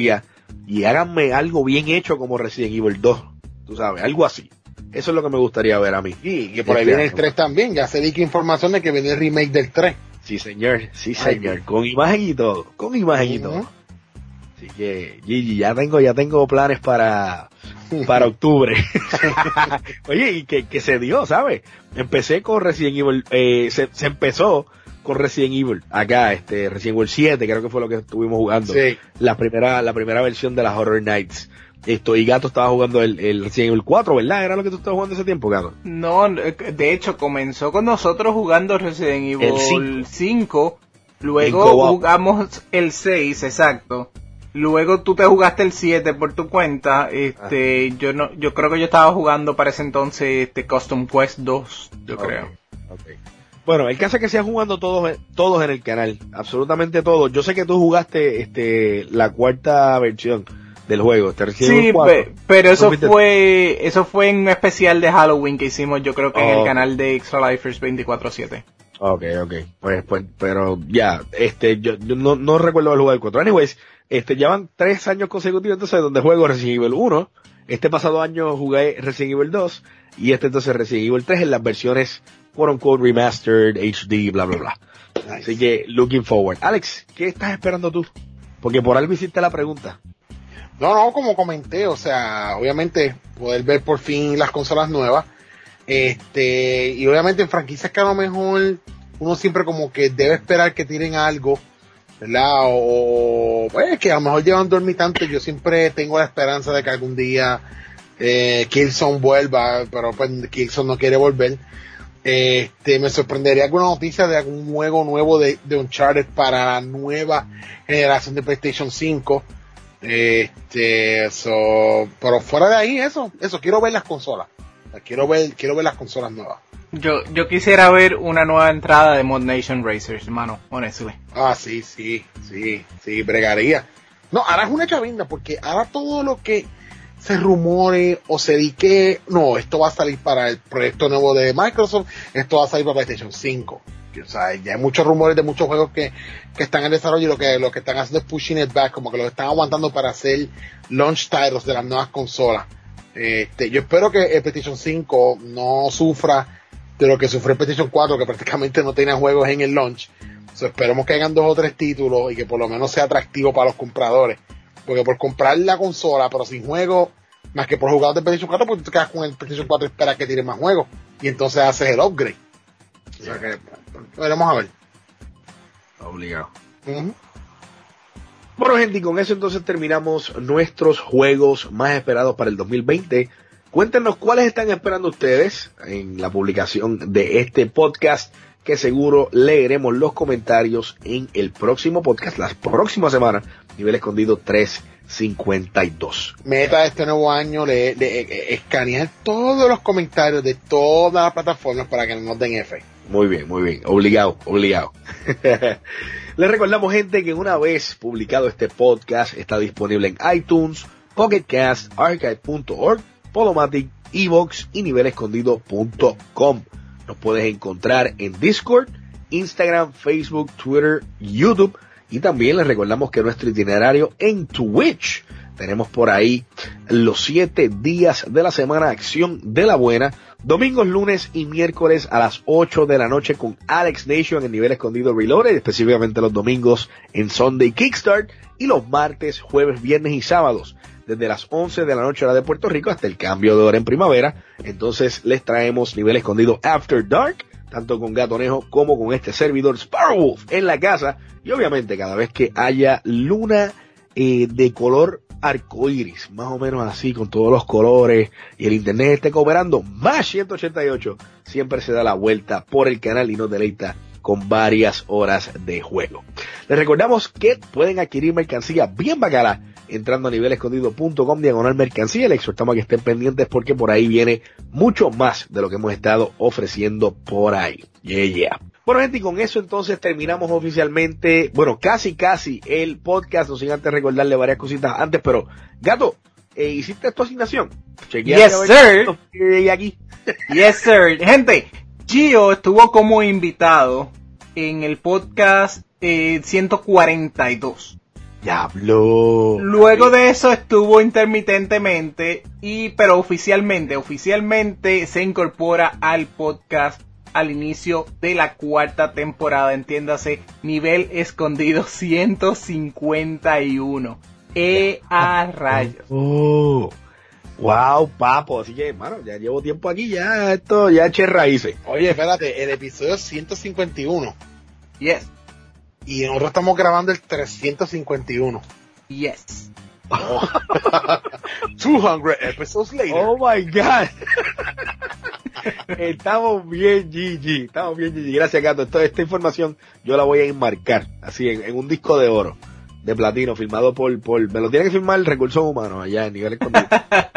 y háganme algo bien hecho como Resident Evil dos, tú sabes, algo así. Eso es lo que me gustaría ver a mí. Y que por ahí viene el tres también, ya se di que información de que viene el remake del tres. Sí, señor, sí, señor, con imagen y todo, con imagen y todo. Así que, Gigi, ya tengo, ya tengo planes para, para octubre. Oye, y que, que se dio, ¿sabes? Empecé con Resident Evil, eh, se, se empezó con Resident Evil, acá, este, Resident Evil siete, creo que fue lo que estuvimos jugando. Sí. La primera, la primera versión de las Horror Nights. Esto, y Gato estaba jugando el, el Resident Evil cuatro, ¿verdad? ¿Era lo que tú estabas jugando ese tiempo, Gato? No, de hecho, comenzó con nosotros jugando Resident Evil cinco, luego jugamos el seis, exacto. Luego tú te jugaste el siete por tu cuenta, este, ah. yo no, yo creo que yo estaba jugando para ese entonces este Custom Quest dos, yo okay. creo. Okay. Bueno, el caso es que se han jugando todos, todos en el canal, absolutamente todos. Yo sé que tú jugaste, este, la cuarta versión del juego, este Resident Evil cuatro. Sí, pero eso fue, eso fue en un especial de Halloween que hicimos, yo creo que oh. en el canal de Extra Lifers veinticuatro siete. Okay, okay. Pues, pues, pero ya, este, yo, yo no, no recuerdo el juego del cuatro. Anyways, este, llevan tres años consecutivos entonces donde juego Resident Evil uno. Este pasado año jugué Resident Evil dos. Y este entonces Resident Evil tres en las versiones quote unquote remastered, H D, bla, bla, bla. Nice. Así que, looking forward. Alex, ¿qué estás esperando tú? Porque por algo hiciste la pregunta. No, no, como comenté, o sea, obviamente poder ver por fin las consolas nuevas. Este, y obviamente en franquicias que a lo mejor uno siempre como que debe esperar que tiren algo, ¿verdad? O pues que a lo mejor llevan dormitantes. Yo siempre tengo la esperanza de que algún día eh, Killzone vuelva, pero pues Killzone no quiere volver. Este, me sorprendería alguna noticia de algún juego nuevo de, de Uncharted para la nueva generación de PlayStation cinco. Este, so, pero fuera de ahí, eso, eso, quiero ver las consolas. Quiero ver, quiero ver las consolas nuevas. Yo, yo quisiera ver una nueva entrada de Mod Nation Racers, hermano, honestly. Ah, sí, sí, sí, sí, bregaría. No, ahora es una chavinda, porque ahora todo lo que se rumore o se dique, no, esto va a salir para el proyecto nuevo de Microsoft, esto va a salir para PlayStation cinco. O sea, ya hay muchos rumores de muchos juegos que, que están en desarrollo y lo que, lo que están haciendo es pushing it back, como que lo están aguantando para hacer launch titles de las nuevas consolas. Este, yo espero que el PlayStation cinco no sufra de lo que sufrió el PlayStation cuatro, que prácticamente no tenía juegos en el launch. So, esperemos que hagan dos o tres títulos y que por lo menos sea atractivo para los compradores. Porque por comprar la consola, pero sin juego, más que por jugar de PlayStation cuatro, pues tú te quedas con el PlayStation cuatro y esperas que tire más juegos. Y entonces haces el upgrade. O sea que, veremos a ver. Obligado. Uh-huh. Bueno, gente, y con eso entonces terminamos nuestros juegos más esperados para el dos mil veinte. Cuéntenos cuáles están esperando ustedes en la publicación de este podcast, que seguro leeremos los comentarios en el próximo podcast, la próxima semana, Nivel Escondido trescientos cincuenta y dos. Meta de este nuevo año, le, le, le, escanear todos los comentarios de todas las plataformas para que nos den F. Muy bien, muy bien. Obligado, obligado. Les recordamos, gente, que una vez publicado este podcast está disponible en iTunes, Pocket Cast, Archive punto org, Podomatic, Evox y nivel escondido punto com. Nos puedes encontrar en Discord, Instagram, Facebook, Twitter, YouTube, y también les recordamos que nuestro itinerario en Twitch, tenemos por ahí los siete días de la semana, acción de la buena, domingos, lunes y miércoles a las ocho de la noche con Alex Nation en Nivel Escondido Reloaded, específicamente los domingos en Sunday Kickstart, y los martes, jueves, viernes y sábados desde las once de la noche hora de Puerto Rico hasta el cambio de hora en primavera. Entonces les traemos Nivel Escondido After Dark, tanto con Gatonejo como con este servidor Sparrowwolf en la casa, y obviamente cada vez que haya luna eh, de color arcoíris, más o menos así, con todos los colores, y el internet esté cooperando, más ciento ochenta y ocho siempre se da la vuelta por el canal y nos deleita con varias horas de juego. Les recordamos que pueden adquirir mercancía bien bacala entrando a nivel escondido punto com diagonal mercancía. Les exhortamos a que estén pendientes porque por ahí viene mucho más de lo que hemos estado ofreciendo por ahí. Yeah, yeah. Bueno, gente, y con eso entonces terminamos oficialmente, bueno, casi casi el podcast, no sin antes recordarle varias cositas antes, pero Gato, eh, ¿hiciste tu asignación? Yes, sir. Que aquí. Yes, sir. Gente, Gio estuvo como invitado en el podcast eh, ciento cuarenta y dos. Diablo. Luego de eso estuvo intermitentemente, y pero oficialmente, oficialmente se incorpora al podcast al inicio de la cuarta temporada, entiéndase, nivel escondido ciento cincuenta y uno. ¡Eh, a rayos! Oh, wow, papo. Así que, hermano, ya llevo tiempo aquí, ya esto, ya eché raíces. Oye, espérate, el episodio ciento cincuenta y uno. Yes. Y nosotros estamos grabando el trescientos cincuenta y uno. Yes. Oh. doscientos episodes later. Oh my God. Estamos bien, G G. Estamos bien, G G. Gracias, Gato. Esto, esta información yo la voy a enmarcar así en, en un disco de oro, de platino, firmado por, por, me lo tiene que firmar el Recursos Humanos allá en nivel escondido.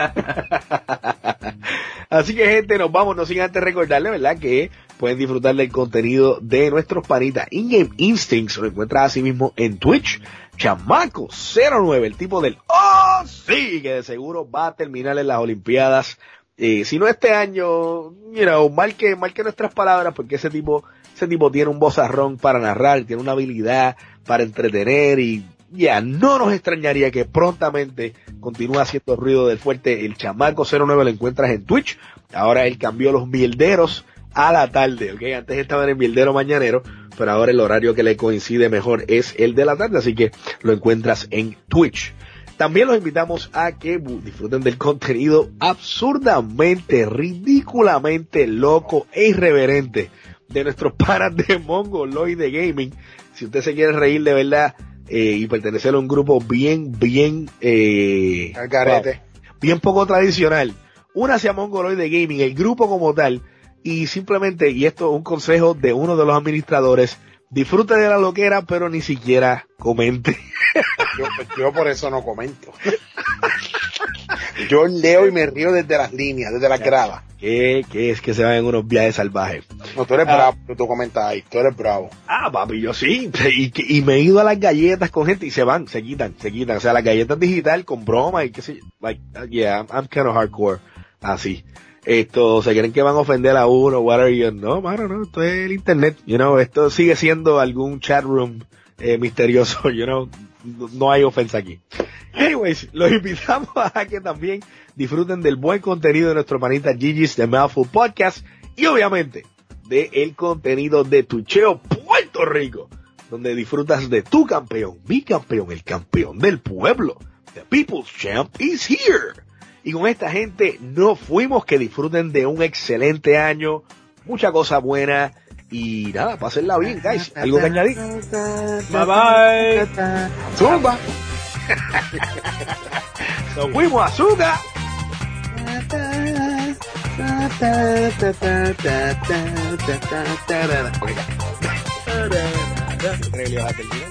Así que, gente, nos vamos, no sin antes recordarle, ¿verdad?, que pueden disfrutar del contenido de nuestros panitas In-Game Instincts. Lo encuentras así mismo en Twitch. Chamaco cero nueve, el tipo del oh sí, que de seguro va a terminar en las Olimpiadas. Eh, si no este año, you know, marque, marque nuestras palabras, porque ese tipo, ese tipo tiene un vozarrón para narrar, tiene una habilidad para entretener, y ya yeah, no nos extrañaría que prontamente continúe haciendo ruido del fuerte. El Chamaco cero nueve lo encuentras en Twitch. Ahora él cambió los mielderos a la tarde, ¿ok? Antes estaba en el mierdero mañanero, pero ahora el horario que le coincide mejor es el de la tarde, así que lo encuentras en Twitch. También los invitamos a que disfruten del contenido absurdamente, ridículamente loco e irreverente de nuestros panas de Mongoloide Gaming. Si usted se quiere reír de verdad eh, y pertenecer a un grupo bien, bien, eh, Algarete. bien poco tradicional, únase a Mongoloide Gaming, el grupo como tal, y simplemente, y esto es un consejo de uno de los administradores, disfrute de la loquera, pero ni siquiera comente. Yo, yo por eso no comento. Yo leo y me río desde las líneas, desde las gradas. ¿Qué, qué es que se van en unos viajes salvajes? No, tú eres ah, bravo, tú comentas ahí, tú eres bravo. Ah, papi, yo sí. Y, y me he ido a las galletas con gente y se van, se quitan, se quitan. O sea, las galletas digital con broma y qué sé yo. Like, yeah, I'm, I'm kind of hardcore. Así. Esto, se creen que van a ofender a uno, whatever. You, no, mano, no, esto es el internet. You know, esto sigue siendo algún chat room eh, misterioso, you know. No hay ofensa aquí. Anyways, los invitamos a que también disfruten del buen contenido de nuestro manita Gigi's The Mouthful Podcast, y obviamente de el contenido de Tucheo Puerto Rico, donde disfrutas de tu campeón, mi campeón, el campeón del pueblo. The People's Champ is here. Y con esta gente nos fuimos. Que disfruten de un excelente año, mucha cosa buena. Y nada, pásenla bien, guys. ¿Algo que añadir? Bye bye. Zumba. Nos fuimos, azúcar. Oiga.